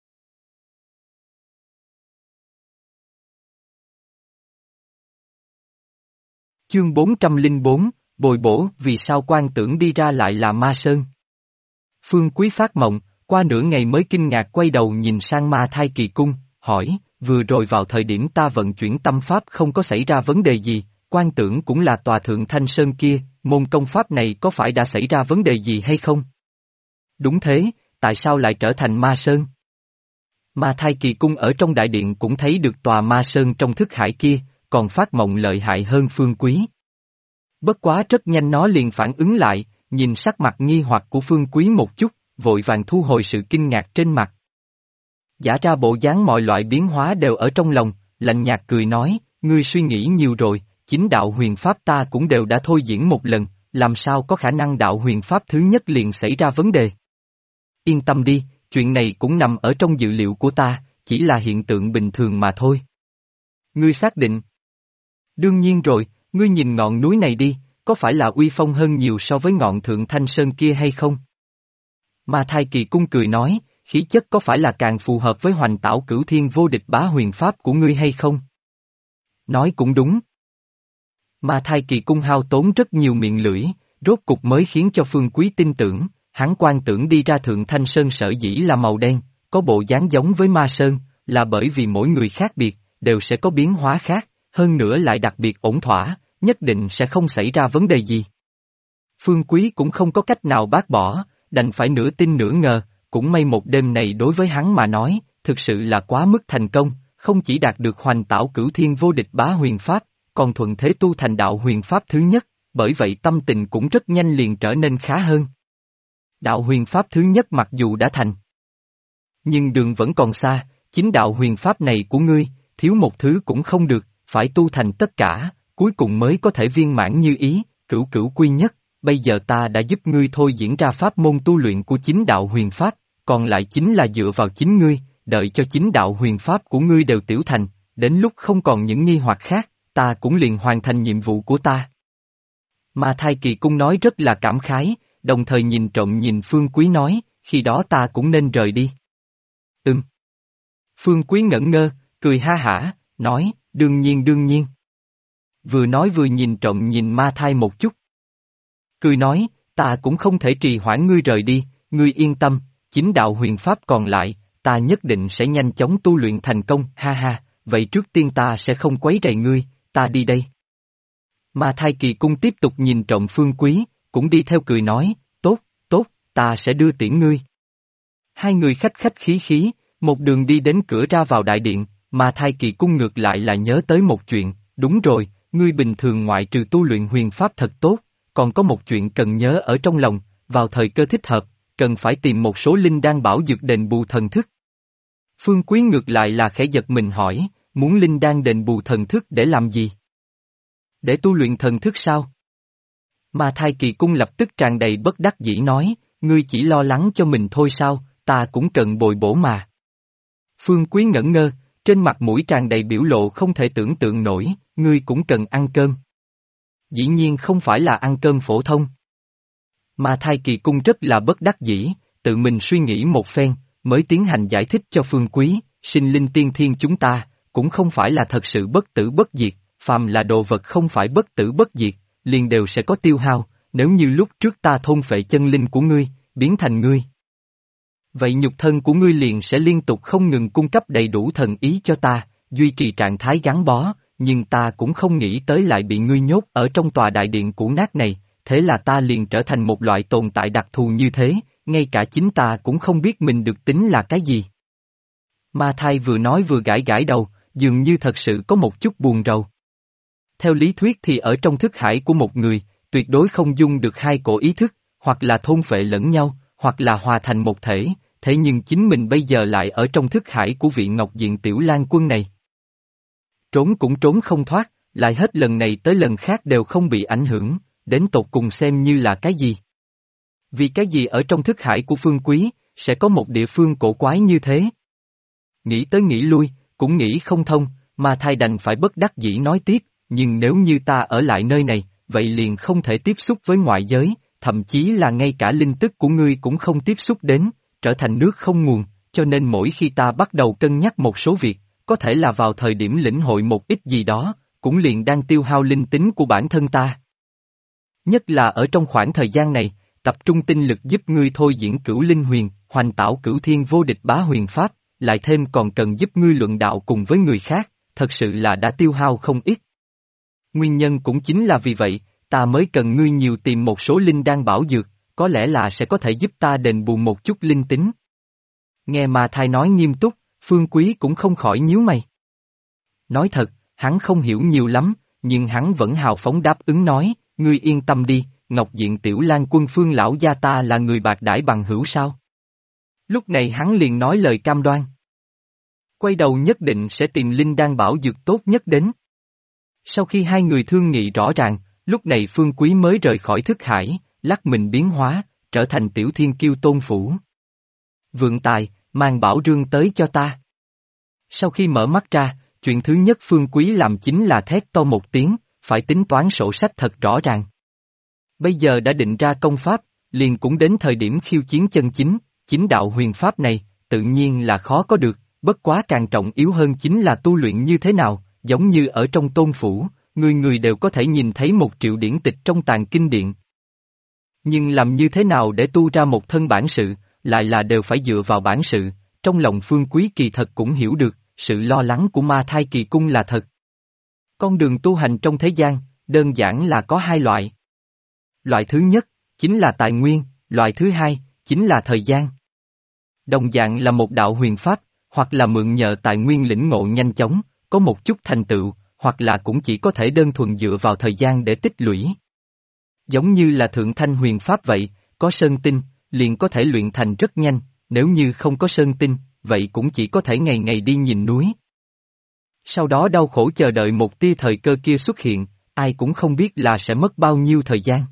S1: Chương 404, Bồi bổ, vì sao quan tưởng đi ra lại là ma sơn. Phương Quý phát mộng, qua nửa ngày mới kinh ngạc quay đầu nhìn sang Ma Thai Kỳ Cung, hỏi, vừa rồi vào thời điểm ta vận chuyển tâm pháp không có xảy ra vấn đề gì, quan tưởng cũng là tòa thượng thanh sơn kia, môn công pháp này có phải đã xảy ra vấn đề gì hay không? Đúng thế, tại sao lại trở thành ma sơn? Ma Thai Kỳ Cung ở trong đại điện cũng thấy được tòa ma sơn trong thức hải kia, còn phát mộng lợi hại hơn Phương Quý. Bất quá rất nhanh nó liền phản ứng lại, nhìn sắc mặt nghi hoặc của Phương Quý một chút, vội vàng thu hồi sự kinh ngạc trên mặt. Giả ra bộ dáng mọi loại biến hóa đều ở trong lòng, lạnh nhạt cười nói, ngươi suy nghĩ nhiều rồi, chính đạo huyền pháp ta cũng đều đã thôi diễn một lần, làm sao có khả năng đạo huyền pháp thứ nhất liền xảy ra vấn đề. Yên tâm đi, chuyện này cũng nằm ở trong dự liệu của ta, chỉ là hiện tượng bình thường mà thôi. Ngươi xác định? Đương nhiên rồi, ngươi nhìn ngọn núi này đi, có phải là uy phong hơn nhiều so với ngọn Thượng Thanh Sơn kia hay không? Ma Thai Kỳ Cung cười nói, khí chất có phải là càng phù hợp với Hoành Tảo Cửu Thiên vô địch bá huyền pháp của ngươi hay không? Nói cũng đúng. Ma Thai Kỳ Cung hao tốn rất nhiều miệng lưỡi, rốt cục mới khiến cho Phương Quý tin tưởng, hắn quan tưởng đi ra Thượng Thanh Sơn sở dĩ là màu đen, có bộ dáng giống với Ma Sơn, là bởi vì mỗi người khác biệt, đều sẽ có biến hóa khác, hơn nữa lại đặc biệt ổn thỏa, nhất định sẽ không xảy ra vấn đề gì. Phương Quý cũng không có cách nào bác bỏ, đành phải nửa tin nửa ngờ, cũng may một đêm này đối với hắn mà nói, thực sự là quá mức thành công, không chỉ đạt được Hoành Tảo Cửu Thiên vô địch bá huyền pháp, còn thuận thế tu thành đạo huyền pháp thứ nhất, bởi vậy tâm tình cũng rất nhanh liền trở nên khá hơn. Đạo huyền pháp thứ nhất mặc dù đã thành, nhưng đường vẫn còn xa, chính đạo huyền pháp này của ngươi, thiếu một thứ cũng không được, phải tu thành tất cả, cuối cùng mới có thể viên mãn như ý, cửu cửu quy nhất, bây giờ ta đã giúp ngươi thôi diễn ra pháp môn tu luyện của chính đạo huyền pháp, còn lại chính là dựa vào chính ngươi, đợi cho chính đạo huyền pháp của ngươi đều tiểu thành, đến lúc không còn những nghi hoặc khác, ta cũng liền hoàn thành nhiệm vụ của ta. Ma Thai Kỳ Cung nói rất là cảm khái, đồng thời nhìn trộm nhìn Phương Quý nói, khi đó ta cũng nên rời đi. Phương Quý ngẩn ngơ, cười ha hả, nói, đương nhiên đương nhiên. Vừa nói vừa nhìn trộm nhìn Ma Thai một chút. Cười nói, ta cũng không thể trì hoãn ngươi rời đi, ngươi yên tâm, chính đạo huyền pháp còn lại, ta nhất định sẽ nhanh chóng tu luyện thành công, ha ha, vậy trước tiên ta sẽ không quấy rầy ngươi, ta đi đây. Ma Thai Kỳ Cung tiếp tục nhìn trộm Phương Quý, cũng đi theo cười nói, tốt, tốt, ta sẽ đưa tiễn ngươi. Hai người khách khách khí khí, một đường đi đến cửa ra vào đại điện, Ma Thai Kỳ Cung ngược lại là nhớ tới một chuyện, đúng rồi, ngươi bình thường ngoại trừ tu luyện huyền pháp thật tốt, còn có một chuyện cần nhớ ở trong lòng, vào thời cơ thích hợp, cần phải tìm một số linh đan bảo dược đền bù thần thức. Phương Quý ngược lại là khẽ giật mình hỏi, muốn linh đan đền bù thần thức để làm gì? Để tu luyện thần thức sao? Ma Thai Kỳ Cung lập tức tràn đầy bất đắc dĩ nói, ngươi chỉ lo lắng cho mình thôi sao, ta cũng cần bồi bổ mà. Phương Quý ngẩn ngơ, trên mặt mũi tràn đầy biểu lộ không thể tưởng tượng nổi, ngươi cũng cần ăn cơm. Dĩ nhiên không phải là ăn cơm phổ thông. Ma Thai Kỳ Cung rất là bất đắc dĩ, tự mình suy nghĩ một phen, mới tiến hành giải thích cho Phương Quý, sinh linh tiên thiên chúng ta, cũng không phải là thật sự bất tử bất diệt, phàm là đồ vật không phải bất tử bất diệt, liền đều sẽ có tiêu hao, nếu như lúc trước ta thôn phệ chân linh của ngươi, biến thành ngươi. Vậy nhục thân của ngươi liền sẽ liên tục không ngừng cung cấp đầy đủ thần ý cho ta, duy trì trạng thái gắn bó, nhưng ta cũng không nghĩ tới lại bị ngươi nhốt ở trong tòa đại điện cũ nát này, thế là ta liền trở thành một loại tồn tại đặc thù như thế, ngay cả chính ta cũng không biết mình được tính là cái gì. Ma Thai vừa nói vừa gãi gãi đầu, dường như thật sự có một chút buồn rầu. Theo lý thuyết thì ở trong thức hải của một người, tuyệt đối không dung được hai cổ ý thức, hoặc là thôn phệ lẫn nhau, hoặc là hòa thành một thể, thế nhưng chính mình bây giờ lại ở trong thức hải của vị Ngọc Diện Tiểu Lang Quân này. Trốn cũng trốn không thoát, lại hết lần này tới lần khác đều không bị ảnh hưởng, đến tột cùng xem như là cái gì. Vì cái gì ở trong thức hải của Phương Quý, sẽ có một địa phương cổ quái như thế? Nghĩ tới nghĩ lui, cũng nghĩ không thông, mà Thai đành phải bất đắc dĩ nói tiếp, nhưng nếu như ta ở lại nơi này, vậy liền không thể tiếp xúc với ngoại giới, thậm chí là ngay cả linh tức của ngươi cũng không tiếp xúc đến, trở thành nước không nguồn, cho nên mỗi khi ta bắt đầu cân nhắc một số việc, có thể là vào thời điểm lĩnh hội một ít gì đó, cũng liền đang tiêu hao linh tính của bản thân ta. Nhất là ở trong khoảng thời gian này, tập trung tinh lực giúp ngươi thôi diễn cửu linh huyền, hoành tạo cửu thiên vô địch bá huyền pháp, lại thêm còn cần giúp ngươi luận đạo cùng với người khác, thật sự là đã tiêu hao không ít. Nguyên nhân cũng chính là vì vậy, ta mới cần ngươi nhiều tìm một số linh đan bảo dược, có lẽ là sẽ có thể giúp ta đền bù một chút linh tính. Nghe Ma Thai nói nghiêm túc, Phương Quý cũng không khỏi nhíu mày. Nói thật, hắn không hiểu nhiều lắm, nhưng hắn vẫn hào phóng đáp ứng nói, ngươi yên tâm đi, Ngọc Diện Tiểu Lang Quân Phương lão gia ta là người bạc đãi bằng hữu sao. Lúc này hắn liền nói lời cam đoan. Quay đầu nhất định sẽ tìm linh đan bảo dược tốt nhất đến. Sau khi hai người thương nghị rõ ràng, lúc này Phương Quý mới rời khỏi thức hải, lắc mình biến hóa, trở thành Tiểu Thiên Kiêu Tôn Phủ. Vượng tài, mang bảo rương tới cho ta. Sau khi mở mắt ra, chuyện thứ nhất Phương Quý làm chính là thét to một tiếng, phải tính toán sổ sách thật rõ ràng. Bây giờ đã định ra công pháp, liền cũng đến thời điểm khiêu chiến chân chính, chính đạo huyền pháp này, tự nhiên là khó có được, bất quá càng trọng yếu hơn chính là tu luyện như thế nào, giống như ở trong Tôn Phủ, người người đều có thể nhìn thấy 1.000.000 điển tịch trong tàng kinh điện. Nhưng làm như thế nào để tu ra một thân bản sự, lại là đều phải dựa vào bản sự, trong lòng Phương Quý kỳ thật cũng hiểu được, sự lo lắng của Ma Thai Kỳ Cung là thật. Con đường tu hành trong thế gian, đơn giản là có hai loại. Loại thứ nhất, chính là tài nguyên, loại thứ hai, chính là thời gian. Đồng dạng là một đạo huyền pháp, hoặc là mượn nhờ tài nguyên lĩnh ngộ nhanh chóng, có một chút thành tựu, hoặc là cũng chỉ có thể đơn thuần dựa vào thời gian để tích lũy. Giống như là Thượng Thanh huyền pháp vậy, có sơn tinh, liền có thể luyện thành rất nhanh, nếu như không có sơn tinh, vậy cũng chỉ có thể ngày ngày đi nhìn núi. Sau đó đau khổ chờ đợi một tia thời cơ kia xuất hiện, ai cũng không biết là sẽ mất bao nhiêu thời gian.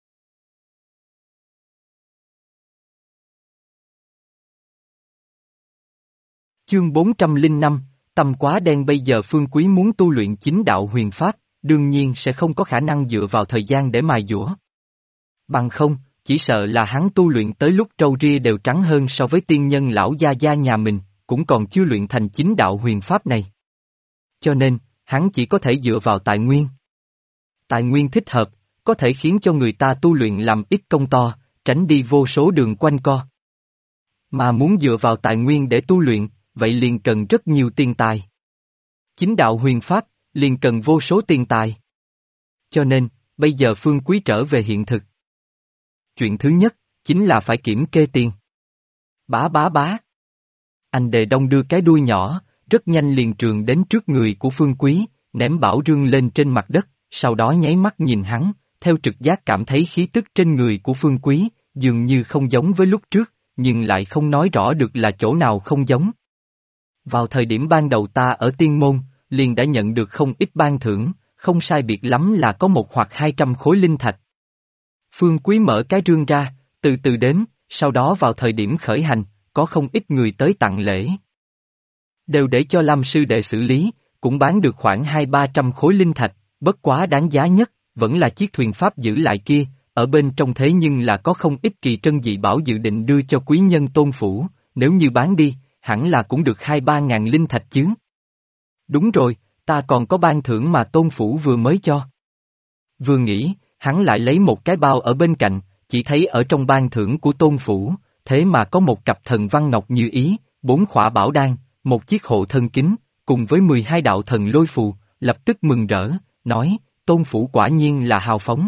S1: Chương 405, Tâm quá đen. Bây giờ Phương Quý muốn tu luyện chính đạo huyền pháp, đương nhiên sẽ không có khả năng dựa vào thời gian để mài dũa. Bằng không, chỉ sợ là hắn tu luyện tới lúc râu ria đều trắng hơn so với tiên nhân lão gia gia nhà mình, cũng còn chưa luyện thành chính đạo huyền pháp này. Cho nên, hắn chỉ có thể dựa vào tài nguyên. Tài nguyên thích hợp, có thể khiến cho người ta tu luyện làm ít công to, tránh đi vô số đường quanh co. Mà muốn dựa vào tài nguyên để tu luyện, vậy liền cần rất nhiều tiền tài. Chính đạo huyền pháp, liền cần vô số tiền tài. Cho nên, bây giờ Phương Quý trở về hiện thực. Chuyện thứ nhất, chính là phải kiểm kê tiền. Bá bá bá. Anh Đề Đông đưa cái đuôi nhỏ, rất nhanh liền trường đến trước người của Phương Quý, ném bảo rương lên trên mặt đất, sau đó nháy mắt nhìn hắn, theo trực giác cảm thấy khí tức trên người của Phương Quý, dường như không giống với lúc trước, nhưng lại không nói rõ được là chỗ nào không giống. Vào thời điểm ban đầu ta ở tiên môn, liền đã nhận được không ít ban thưởng, không sai biệt lắm là có 1 hoặc 200 khối linh thạch. Phương Quý mở cái rương ra, từ từ đếm, sau đó vào thời điểm khởi hành, có không ít người tới tặng lễ. Đều để cho Lâm sư đệ xử lý, cũng bán được khoảng 200-300 khối linh thạch, bất quá đáng giá nhất, vẫn là chiếc thuyền pháp giữ lại kia, ở bên trong thế nhưng là có không ít kỳ trân dị bảo dự định đưa cho quý nhân Tôn phủ, nếu như bán đi, hẳn là cũng được 2-3 ngàn linh thạch chứ. Đúng rồi, ta còn có ban thưởng mà Tôn phủ vừa mới cho. Vừa nghĩ, hắn lại lấy một cái bao ở bên cạnh, chỉ thấy ở trong ban thưởng của Tôn phủ, thế mà có một cặp thần văn ngọc như ý, 4 khỏa bảo đan, một chiếc hộ thân kính, cùng với 12 đạo thần lôi phù, lập tức mừng rỡ, nói, Tôn phủ quả nhiên là hào phóng.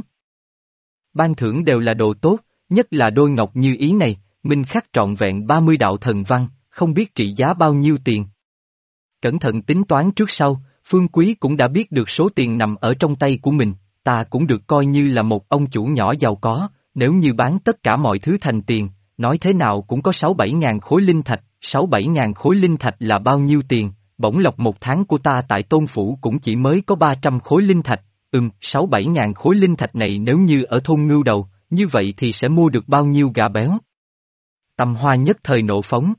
S1: Ban thưởng đều là đồ tốt, nhất là đôi ngọc như ý này, minh khắc trọn vẹn 30 đạo thần văn, không biết trị giá bao nhiêu tiền. Cẩn thận tính toán trước sau, Phương Quý cũng đã biết được số tiền nằm ở trong tay của mình, ta cũng được coi như là một ông chủ nhỏ giàu có, nếu như bán tất cả mọi thứ thành tiền, nói thế nào cũng có 6-7 ngàn khối linh thạch, 6-7 ngàn khối linh thạch là bao nhiêu tiền, bổng lộc một tháng của ta tại Tôn phủ cũng chỉ mới có 300 khối linh thạch, 6-7 ngàn khối linh thạch này nếu như ở thôn Ngưu Đầu, như vậy thì sẽ mua được bao nhiêu gà béo. Tâm Hoa nhất thời nộ phóng.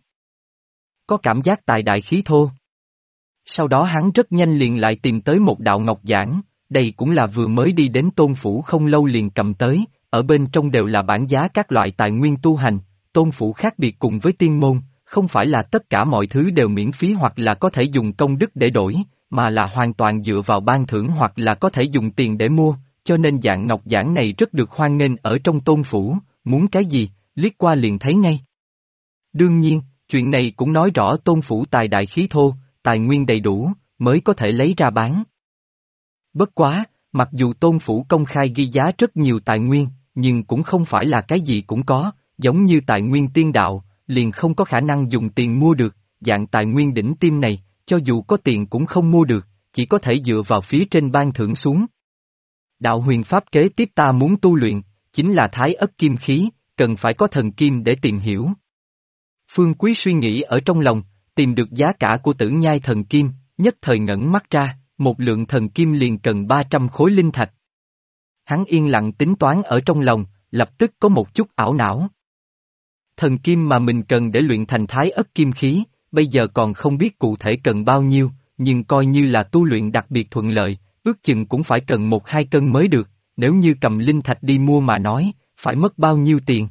S1: Có cảm giác tài đại khí thô. Sau đó hắn rất nhanh liền lại tìm tới một đạo ngọc giản, đây cũng là vừa mới đi đến Tôn phủ không lâu liền cầm tới, ở bên trong đều là bản giá các loại tài nguyên tu hành, Tôn phủ khác biệt cùng với tiên môn, không phải là tất cả mọi thứ đều miễn phí hoặc là có thể dùng công đức để đổi, mà là hoàn toàn dựa vào ban thưởng hoặc là có thể dùng tiền để mua, cho nên dạng ngọc giản này rất được hoan nghênh ở trong Tôn phủ, muốn cái gì, liếc qua liền thấy ngay. Đương nhiên, chuyện này cũng nói rõ Tôn phủ tài đại khí thô, tài nguyên đầy đủ, mới có thể lấy ra bán. Bất quá, mặc dù Tôn phủ công khai ghi giá rất nhiều tài nguyên, nhưng cũng không phải là cái gì cũng có, giống như tài nguyên tiên đạo, liền không có khả năng dùng tiền mua được, dạng tài nguyên đỉnh tim này, cho dù có tiền cũng không mua được, chỉ có thể dựa vào phía trên ban thưởng xuống. Đạo huyền pháp kế tiếp ta muốn tu luyện, chính là Thái Ất Kim Khí, cần phải có thần kim để tìm hiểu. Phương Quý suy nghĩ ở trong lòng, tìm được giá cả của Tử Nhai thần kim, nhất thời ngẩng mắt ra, một lượng thần kim liền cần 300 khối linh thạch. Hắn yên lặng tính toán ở trong lòng, lập tức có một chút ảo não. Thần kim mà mình cần để luyện thành Thái Ất Kim Khí, bây giờ còn không biết cụ thể cần bao nhiêu, nhưng coi như là tu luyện đặc biệt thuận lợi, ước chừng cũng phải cần 1-2 cân mới được, nếu như cầm linh thạch đi mua mà nói, phải mất bao nhiêu tiền.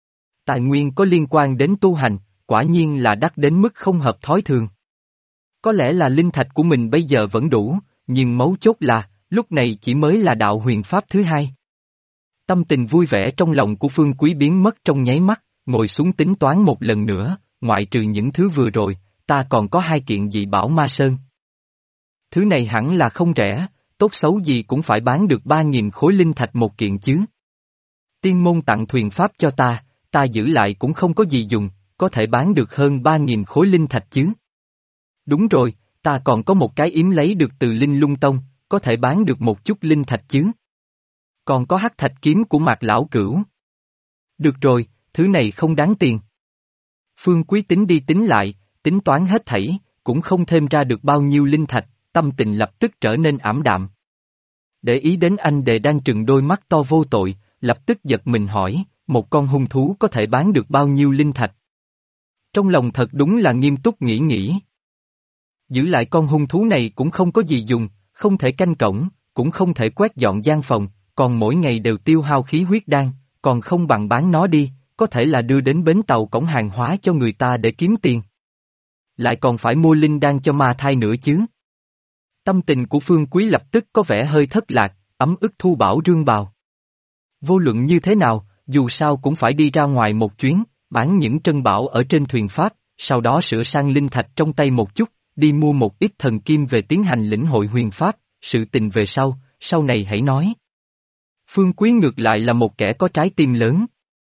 S1: Tài nguyên có liên quan đến tu hành, quả nhiên là đắt đến mức không hợp thói thường. Có lẽ là linh thạch của mình bây giờ vẫn đủ, nhưng mấu chốt là, lúc này chỉ mới là đạo huyền pháp thứ hai. Tâm tình vui vẻ trong lòng của Phương Quý biến mất trong nháy mắt, ngồi xuống tính toán một lần nữa, ngoại trừ những thứ vừa rồi, ta còn có 2 kiện dị bảo ma sơn. Thứ này hẳn là không rẻ, tốt xấu gì cũng phải bán được 3.000 khối linh thạch một kiện chứ. Tiên môn tặng thuyền pháp cho ta giữ lại cũng không có gì dùng, có thể bán được hơn 3.000 khối linh thạch chứ. Đúng rồi, ta còn có một cái yếm lấy được từ Linh Lung Tông, có thể bán được một chút linh thạch chứ. Còn có hắc thạch kiếm của Mạc Lão Cửu. Được rồi, thứ này không đáng tiền. Phương Quý tính đi tính lại, tính toán hết thảy, cũng không thêm ra được bao nhiêu linh thạch, tâm tình lập tức trở nên ảm đạm. Để ý đến anh đệ đang trừng đôi mắt to vô tội, lập tức giật mình hỏi, một con hung thú có thể bán được bao nhiêu linh thạch? Trong lòng thật đúng là nghiêm túc nghĩ. Giữ lại con hung thú này cũng không có gì dùng, không thể canh cổng, cũng không thể quét dọn gian phòng, còn mỗi ngày đều tiêu hao khí huyết đan, còn không bằng bán nó đi, có thể là đưa đến bến tàu cổng hàng hóa cho người ta để kiếm tiền. Lại còn phải mua linh đan cho ma thai nữa chứ. Tâm tình của Phương Quý lập tức có vẻ hơi thất lạc, ấm ức thu bảo rương bào. Vô luận như thế nào, dù sao cũng phải đi ra ngoài một chuyến, bán những trân bảo ở trên thuyền pháp, sau đó sửa sang linh thạch trong tay một chút, đi mua một ít thần kim về tiến hành lĩnh hội huyền pháp, sự tình về sau này hãy nói. Phương Quý ngược lại là một kẻ có trái tim lớn.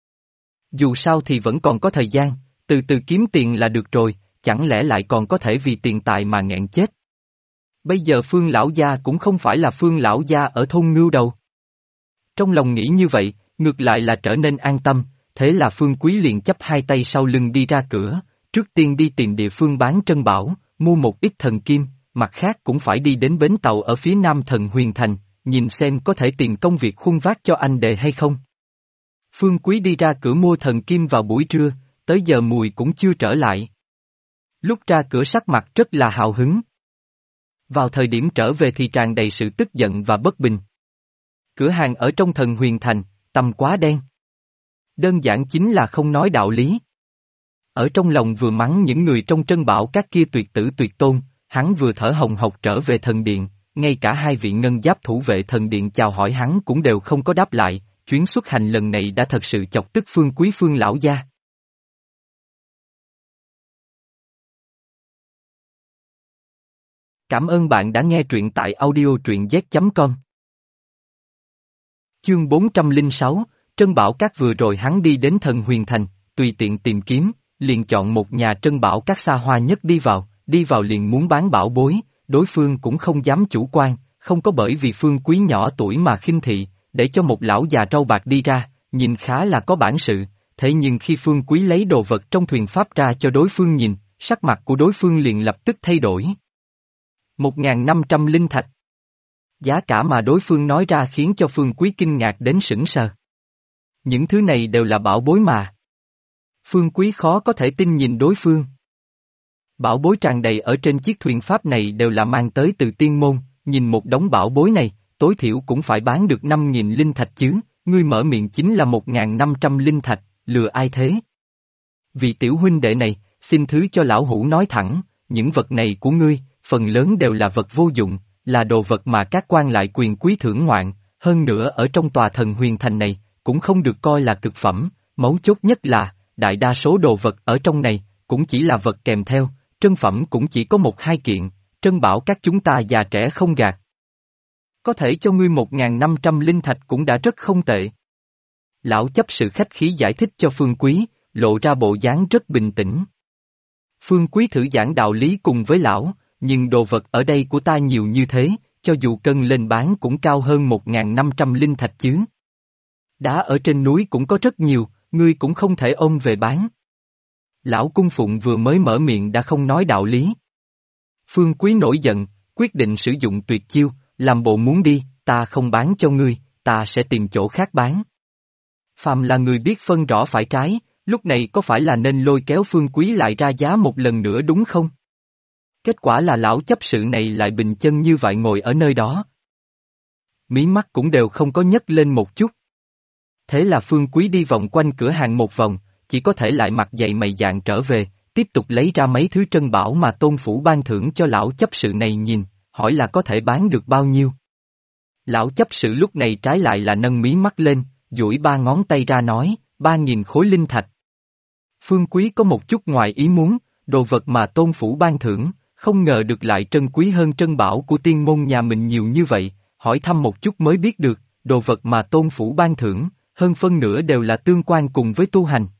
S1: Dù sao thì vẫn còn có thời gian, từ từ kiếm tiền là được rồi, chẳng lẽ lại còn có thể vì tiền tài mà nghẹn chết. Bây giờ Phương lão gia cũng không phải là Phương lão gia ở thôn Ngưu Đầu. Trong lòng nghĩ như vậy, ngược lại là trở nên an tâm, thế là Phương Quý liền chắp 2 tay sau lưng đi ra cửa, trước tiên đi tìm địa phương bán trân bảo, mua một ít thần kim, mặt khác cũng phải đi đến bến tàu ở phía nam Thần Huyền Thành, nhìn xem có thể tìm công việc khuân vác cho anh đệ hay không. Phương Quý đi ra cửa mua thần kim vào buổi trưa, tới giờ mùi cũng chưa trở lại. Lúc ra cửa sắc mặt rất là hào hứng. Vào thời điểm trở về thì tràn đầy sự tức giận và bất bình. Cửa hàng ở trong Thần Huyền Thành, tầm quá đen. Đơn giản chính là không nói đạo lý. Ở trong lòng vừa mắng những người trong Trân Bảo Các kia tuyệt tử tuyệt tôn, hắn vừa thở hồng hộc trở về thần điện, ngay cả hai vị ngân giáp thủ vệ thần điện chào hỏi hắn cũng đều không có đáp lại, chuyến xuất hành lần này đã thật sự chọc tức Phương Quý Phương lão gia. Cảm ơn bạn đã nghe truyện tại audio truyện z.com. Chương 406, Trân Bảo Các vừa rồi hắn đi đến Thần Huyền Thành, tùy tiện tìm kiếm, liền chọn một nhà Trân Bảo Các xa hoa nhất đi vào liền muốn bán bảo bối, đối phương cũng không dám chủ quan, không có bởi vì Phương Quý nhỏ tuổi mà khinh thị, để cho một lão già râu bạc đi ra, nhìn khá là có bản sự, thế nhưng khi Phương Quý lấy đồ vật trong thuyền pháp ra cho đối phương nhìn, sắc mặt của đối phương liền lập tức thay đổi. 1.500 linh thạch. Giá cả mà đối phương nói ra khiến cho Phương Quý kinh ngạc đến sững sờ. Những thứ này đều là bảo bối mà. Phương Quý khó có thể tin nhìn đối phương. Bảo bối tràn đầy ở trên chiếc thuyền pháp này đều là mang tới từ tiên môn, nhìn một đống bảo bối này, tối thiểu cũng phải bán được 5.000 linh thạch chứ, ngươi mở miệng chính là 1.500 linh thạch, lừa ai thế? Vì tiểu huynh đệ này, xin thứ cho lão hủ nói thẳng, những vật này của ngươi, phần lớn đều là vật vô dụng, là đồ vật mà các quan lại quyền quý thưởng ngoạn, hơn nữa ở trong tòa Thần Huyền Thành này, cũng không được coi là cực phẩm, mấu chốt nhất là, đại đa số đồ vật ở trong này, cũng chỉ là vật kèm theo, trân phẩm cũng chỉ có 1-2 kiện, Trân Bảo Các chúng ta già trẻ không gạt. Có thể cho ngươi 1.500 linh thạch cũng đã rất không tệ. Lão chấp sự khách khí giải thích cho Phương Quý, lộ ra bộ dáng rất bình tĩnh. Phương Quý thử giảng đạo lý cùng với lão, nhưng đồ vật ở đây của ta nhiều như thế, cho dù cân lên bán cũng cao hơn 1.500 linh thạch chứ. Đá ở trên núi cũng có rất nhiều, ngươi cũng không thể ôm về bán. Lão cung phụng vừa mới mở miệng đã không nói đạo lý. Phương Quý nổi giận, quyết định sử dụng tuyệt chiêu, làm bộ muốn đi, ta không bán cho ngươi, ta sẽ tìm chỗ khác bán. Phàm là người biết phân rõ phải trái, lúc này có phải là nên lôi kéo Phương Quý lại ra giá một lần nữa đúng không? Kết quả là lão chấp sự này lại bình chân như vậy ngồi ở nơi đó. Mí mắt cũng đều không có nhấc lên một chút. Thế là Phương Quý đi vòng quanh cửa hàng một vòng, chỉ có thể lại mặt dày mày dạn trở về, tiếp tục lấy ra mấy thứ trân bảo mà tôn phủ ban thưởng cho lão chấp sự này nhìn, hỏi là có thể bán được bao nhiêu. Lão chấp sự lúc này trái lại là nâng mí mắt lên, duỗi 3 ngón tay ra nói, 3.000 khối linh thạch. Phương Quý có một chút ngoài ý muốn, đồ vật mà tôn phủ ban thưởng, không ngờ được lại trân quý hơn trân bảo của tiên môn nhà mình nhiều như vậy, hỏi thăm một chút mới biết được, đồ vật mà tôn phủ ban thưởng, hơn phân nửa đều là tương quan cùng với tu hành.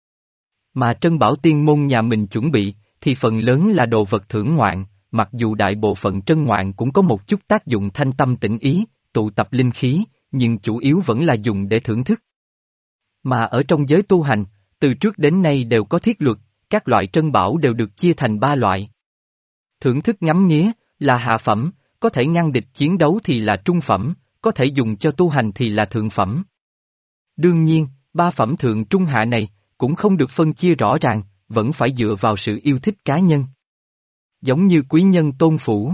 S1: Mà trân bảo tiên môn nhà mình chuẩn bị, thì phần lớn là đồ vật thưởng ngoạn, mặc dù đại bộ phận trân ngoạn cũng có một chút tác dụng thanh tâm tĩnh ý, tụ tập linh khí, nhưng chủ yếu vẫn là dùng để thưởng thức. Mà ở trong giới tu hành, từ trước đến nay đều có thiết luật, các loại trân bảo đều được chia thành 3 loại. Thưởng thức ngắm nghía, là hạ phẩm, có thể ngăn địch chiến đấu thì là trung phẩm, có thể dùng cho tu hành thì là thượng phẩm. Đương nhiên, 3 phẩm thượng trung hạ này, cũng không được phân chia rõ ràng, vẫn phải dựa vào sự yêu thích cá nhân. Giống như quý nhân tôn phủ.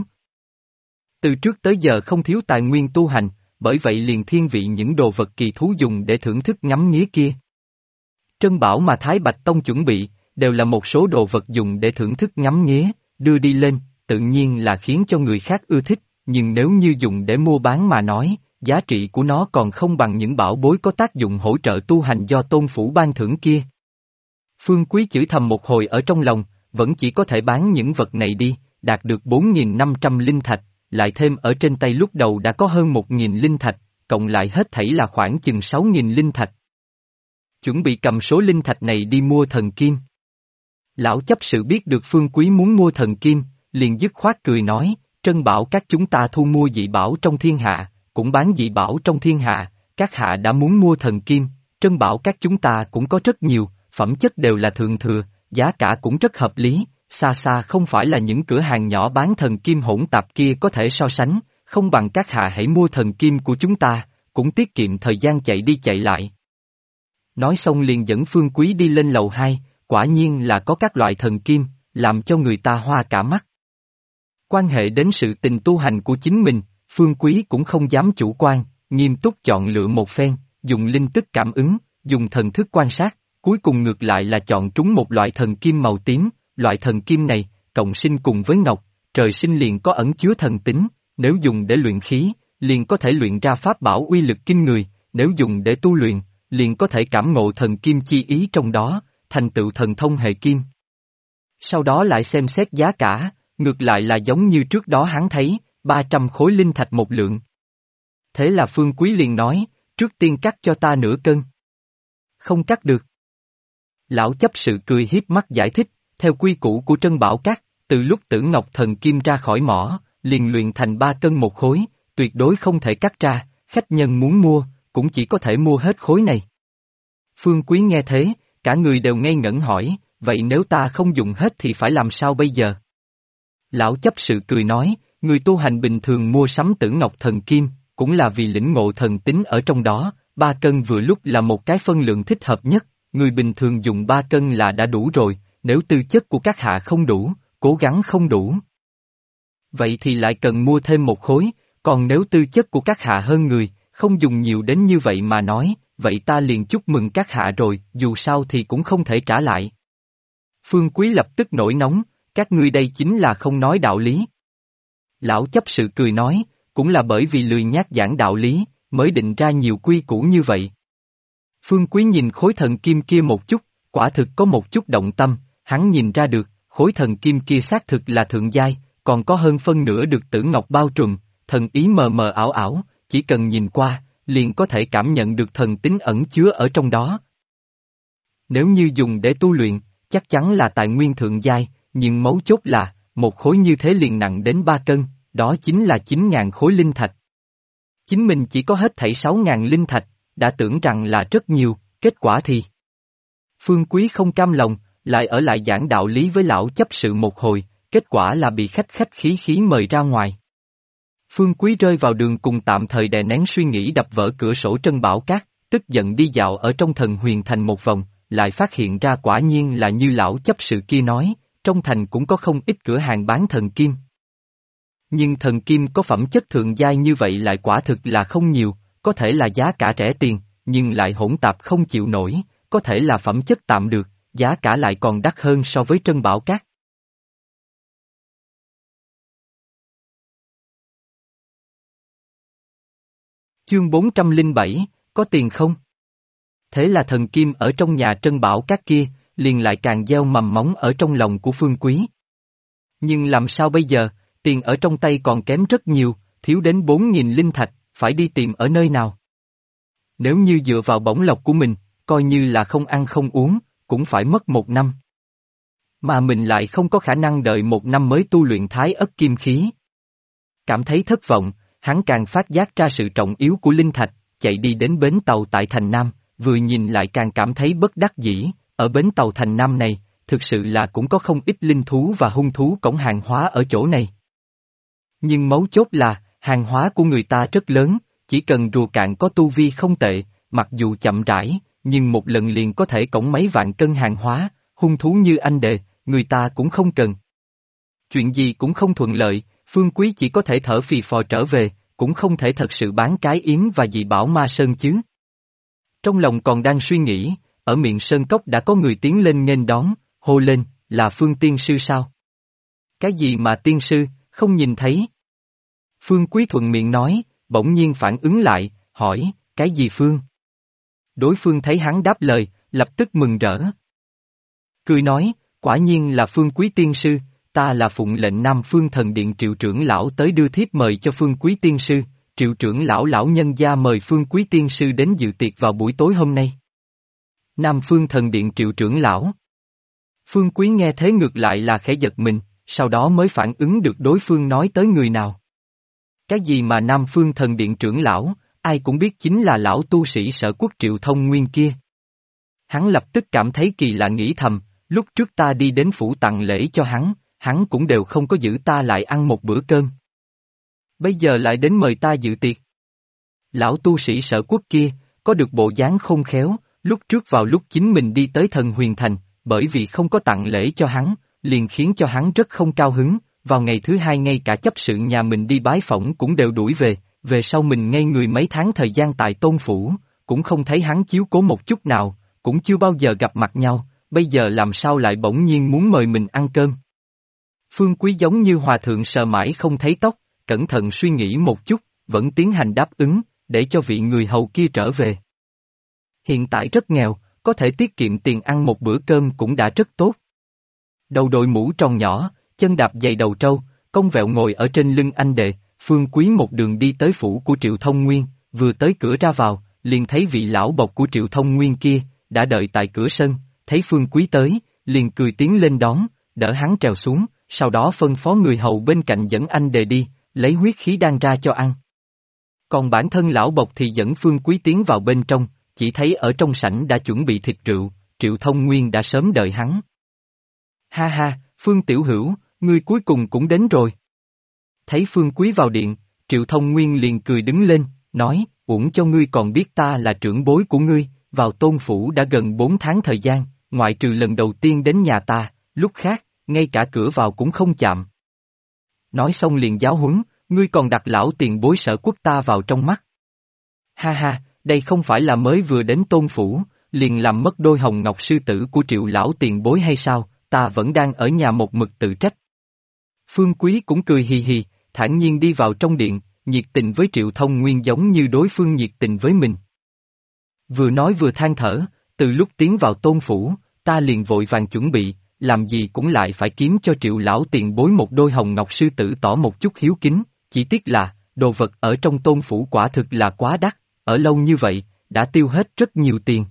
S1: Từ trước tới giờ không thiếu tài nguyên tu hành, bởi vậy liền thiên vị những đồ vật kỳ thú dùng để thưởng thức ngắm nghía kia. Trân bảo mà Thái Bạch Tông chuẩn bị, đều là một số đồ vật dùng để thưởng thức ngắm nghía, đưa đi lên, tự nhiên là khiến cho người khác ưa thích, nhưng nếu như dùng để mua bán mà nói, giá trị của nó còn không bằng những bảo bối có tác dụng hỗ trợ tu hành do tôn phủ ban thưởng kia. Phương Quý chửi thầm một hồi ở trong lòng, vẫn chỉ có thể bán những vật này đi, đạt được 4.500 linh thạch, lại thêm ở trên tay lúc đầu đã có hơn 1.000 linh thạch, cộng lại hết thảy là khoảng chừng 6.000 linh thạch. Chuẩn bị cầm số linh thạch này đi mua thần kim. Lão chấp sự biết được Phương Quý muốn mua thần kim, liền dứt khoát cười nói, trân bảo các chúng ta thu mua dị bảo trong thiên hạ, cũng bán dị bảo trong thiên hạ, các hạ đã muốn mua thần kim, trân bảo các chúng ta cũng có rất nhiều, phẩm chất đều là thượng thừa, giá cả cũng rất hợp lý, xa xa không phải là những cửa hàng nhỏ bán thần kim hỗn tạp kia có thể so sánh, không bằng các hạ hãy mua thần kim của chúng ta, cũng tiết kiệm thời gian chạy đi chạy lại. Nói xong liền dẫn Phương Quý đi lên lầu 2, quả nhiên là có các loại thần kim, làm cho người ta hoa cả mắt. Quan hệ đến sự tình tu hành của chính mình, Phương Quý cũng không dám chủ quan, nghiêm túc chọn lựa một phen, dùng linh tức cảm ứng, dùng thần thức quan sát, cuối cùng ngược lại là chọn trúng một loại thần kim màu tím, loại thần kim này, cộng sinh cùng với ngọc, trời sinh liền có ẩn chứa thần tính, nếu dùng để luyện khí, liền có thể luyện ra pháp bảo uy lực kinh người, nếu dùng để tu luyện, liền có thể cảm ngộ thần kim chi ý trong đó, thành tựu thần thông hệ kim. Sau đó lại xem xét giá cả, ngược lại là giống như trước đó hắn thấy, 300 khối linh thạch một lượng. Thế là Phương Quý liền nói, trước tiên cắt cho ta nửa cân. Không cắt được. Lão chấp sự cười hiếp mắt giải thích, theo quy củ của Trân Bảo Các, từ lúc Tử Ngọc Thần Kim ra khỏi mỏ, liền luyện thành 3 cân một khối, tuyệt đối không thể cắt ra, khách nhân muốn mua, cũng chỉ có thể mua hết khối này. Phương Quý nghe thế, cả người đều ngây ngẩn hỏi, vậy nếu ta không dùng hết thì phải làm sao bây giờ? Lão chấp sự cười nói, người tu hành bình thường mua sắm Tử Ngọc Thần Kim, cũng là vì lĩnh ngộ thần tính ở trong đó, 3 cân vừa lúc là một cái phân lượng thích hợp nhất, người bình thường dùng 3 cân là đã đủ rồi, nếu tư chất của các hạ không đủ, cố gắng không đủ. Vậy thì lại cần mua thêm một khối, còn nếu tư chất của các hạ hơn người, không dùng nhiều đến như vậy mà nói, vậy ta liền chúc mừng các hạ rồi, dù sao thì cũng không thể trả lại. Phương Quý lập tức nổi nóng, các ngươi đây chính là không nói đạo lý. Lão chấp sự cười nói, cũng là bởi vì lười nhác giảng đạo lý, mới định ra nhiều quy củ như vậy. Phương Quý nhìn khối thần kim kia một chút, quả thực có một chút động tâm, hắn nhìn ra được, khối thần kim kia xác thực là thượng giai, còn có hơn phân nửa được Tử Ngọc bao trùm, thần ý mờ mờ ảo ảo, chỉ cần nhìn qua, liền có thể cảm nhận được thần tính ẩn chứa ở trong đó. Nếu như dùng để tu luyện, chắc chắn là tài nguyên thượng giai, nhưng mấu chốt là, một khối như thế liền nặng đến 3 cân, đó chính là 9.000 khối linh thạch. Chính mình chỉ có hết thảy 6.000 linh thạch, đã tưởng rằng là rất nhiều, kết quả thì... Phương Quý không cam lòng, lại ở lại giảng đạo lý với lão chấp sự một hồi, kết quả là bị khách khí khí mời ra ngoài. Phương Quý rơi vào đường cùng tạm thời đè nén suy nghĩ đập vỡ cửa sổ Trân Bảo Các, tức giận đi dạo ở trong Thần Huyền Thành một vòng, lại phát hiện ra quả nhiên là như lão chấp sự kia nói, trong thành cũng có không ít cửa hàng bán thần kim. Nhưng thần kim có phẩm chất thượng giai như vậy lại quả thực là không nhiều, có thể là giá cả rẻ tiền, nhưng lại hỗn tạp không chịu nổi, có thể là phẩm chất tạm được, giá cả lại còn đắt hơn so với Trân Bảo Các. Chương 407, có tiền không? Thế là thần kim ở trong nhà Trân Bảo Các kia, liền lại càng gieo mầm móng ở trong lòng của Phương Quý. Nhưng làm sao bây giờ, tiền ở trong tay còn kém rất nhiều, thiếu đến 4.000 linh thạch, phải đi tìm ở nơi nào? Nếu như dựa vào bổng lộc của mình, coi như là không ăn không uống, cũng phải mất 1 năm. Mà mình lại không có khả năng đợi 1 năm mới tu luyện Thái Ất Kim Khí. Cảm thấy thất vọng, hắn càng phát giác ra sự trọng yếu của linh thạch, chạy đi đến bến tàu tại Thành Nam, vừa nhìn lại càng cảm thấy bất đắc dĩ, ở bến tàu Thành Nam này, thực sự là cũng có không ít linh thú và hung thú cõng hàng hóa ở chỗ này. Nhưng mấu chốt là, hàng hóa của người ta rất lớn, chỉ cần rùa cạn có tu vi không tệ, mặc dù chậm rãi, nhưng một lần liền có thể cõng mấy vạn cân hàng hóa, hung thú như anh đệ, người ta cũng không cần. Chuyện gì cũng không thuận lợi, Phương Quý chỉ có thể thở phì phò trở về, cũng không thể thật sự bán cái yếm và dị bảo ma sơn chứ. Trong lòng còn đang suy nghĩ, ở miệng sơn cốc đã có người tiến lên nghênh đón, hô lên, là Phương tiên sư sao? Cái gì mà tiên sư, không nhìn thấy? Phương Quý thuận miệng nói, bỗng nhiên phản ứng lại, hỏi, cái gì Phương? Đối phương thấy hắn đáp lời, lập tức mừng rỡ. Cười nói, quả nhiên là Phương Quý tiên sư, ta là phụng lệnh Nam Phương Thần Điện Triệu trưởng lão tới đưa thiếp mời cho Phương Quý tiên sư, Triệu trưởng lão lão nhân gia mời Phương Quý tiên sư đến dự tiệc vào buổi tối hôm nay. Nam Phương Thần Điện Triệu trưởng lão. Phương Quý nghe thế ngược lại là khẽ giật mình, sau đó mới phản ứng được đối phương nói tới người nào. Cái gì mà Nam Phương Thần Điện trưởng lão, ai cũng biết chính là lão tu sĩ Sở Quốc Triệu Thông Nguyên kia. Hắn lập tức cảm thấy kỳ lạ nghĩ thầm, lúc trước ta đi đến phủ tặng lễ cho hắn cũng đều không có giữ ta lại ăn một bữa cơm. Bây giờ lại đến mời ta dự tiệc. Lão tu sĩ Sở Quốc kia, có được bộ dáng khôn khéo, lúc trước vào lúc chính mình đi tới Thần Huyền Thành, bởi vì không có tặng lễ cho hắn, liền khiến cho hắn rất không cao hứng, vào ngày thứ hai ngay cả chấp sự nhà mình đi bái phỏng cũng đều đuổi về sau mình ngây người mấy tháng thời gian tại Tôn Phủ, cũng không thấy hắn chiếu cố một chút nào, cũng chưa bao giờ gặp mặt nhau, bây giờ làm sao lại bỗng nhiên muốn mời mình ăn cơm. Phương Quý giống như hòa thượng sờ mãi không thấy tóc, cẩn thận suy nghĩ một chút, vẫn tiến hành đáp ứng, để cho vị người hầu kia trở về. Hiện tại rất nghèo, có thể tiết kiệm tiền ăn một bữa cơm cũng đã rất tốt. Đầu đội mũ tròn nhỏ, chân đạp giày đầu trâu, cong vẹo ngồi ở trên lưng anh đệ, Phương Quý một đường đi tới phủ của Triệu Thông Nguyên, vừa tới cửa ra vào, liền thấy vị lão bộc của Triệu Thông Nguyên kia, đã đợi tại cửa sân, thấy Phương Quý tới, liền cười tiến lên đón, đỡ hắn trèo xuống, sau đó phân phó người hầu bên cạnh dẫn anh đệ đi, lấy huyết khí đan ra cho ăn. Còn bản thân lão bộc thì dẫn Phương Quý tiến vào bên trong, chỉ thấy ở trong sảnh đã chuẩn bị thịt rượu, Triệu Thông Nguyên đã sớm đợi hắn. Ha ha, Phương Tiểu Hữu, ngươi cuối cùng cũng đến rồi. Thấy Phương Quý vào điện, Triệu Thông Nguyên liền cười đứng lên, nói, uổng cho ngươi còn biết ta là trưởng bối của ngươi, vào Tôn Phủ đã gần 4 tháng thời gian, ngoại trừ lần đầu tiên đến nhà ta, lúc khác, ngay cả cửa vào cũng không chạm. Nói xong liền giáo huấn, ngươi còn đặt lão tiền bối Sở Quốc ta vào trong mắt. Ha ha, đây không phải là mới vừa đến Tôn Phủ, liền làm mất đôi hồng ngọc sư tử của Triệu lão tiền bối hay sao, ta vẫn đang ở nhà một mực tự trách. Phương Quý cũng cười hì hì, thản nhiên đi vào trong điện, nhiệt tình với Triệu Thông Nguyên giống như đối phương nhiệt tình với mình. Vừa nói vừa than thở, từ lúc tiến vào Tôn Phủ, ta liền vội vàng chuẩn bị, làm gì cũng lại phải kiếm cho Triệu lão tiền bối một đôi hồng ngọc sư tử tỏ một chút hiếu kính, chỉ tiếc là, đồ vật ở trong Tôn Phủ quả thực là quá đắt, ở lâu như vậy, đã tiêu hết rất nhiều tiền.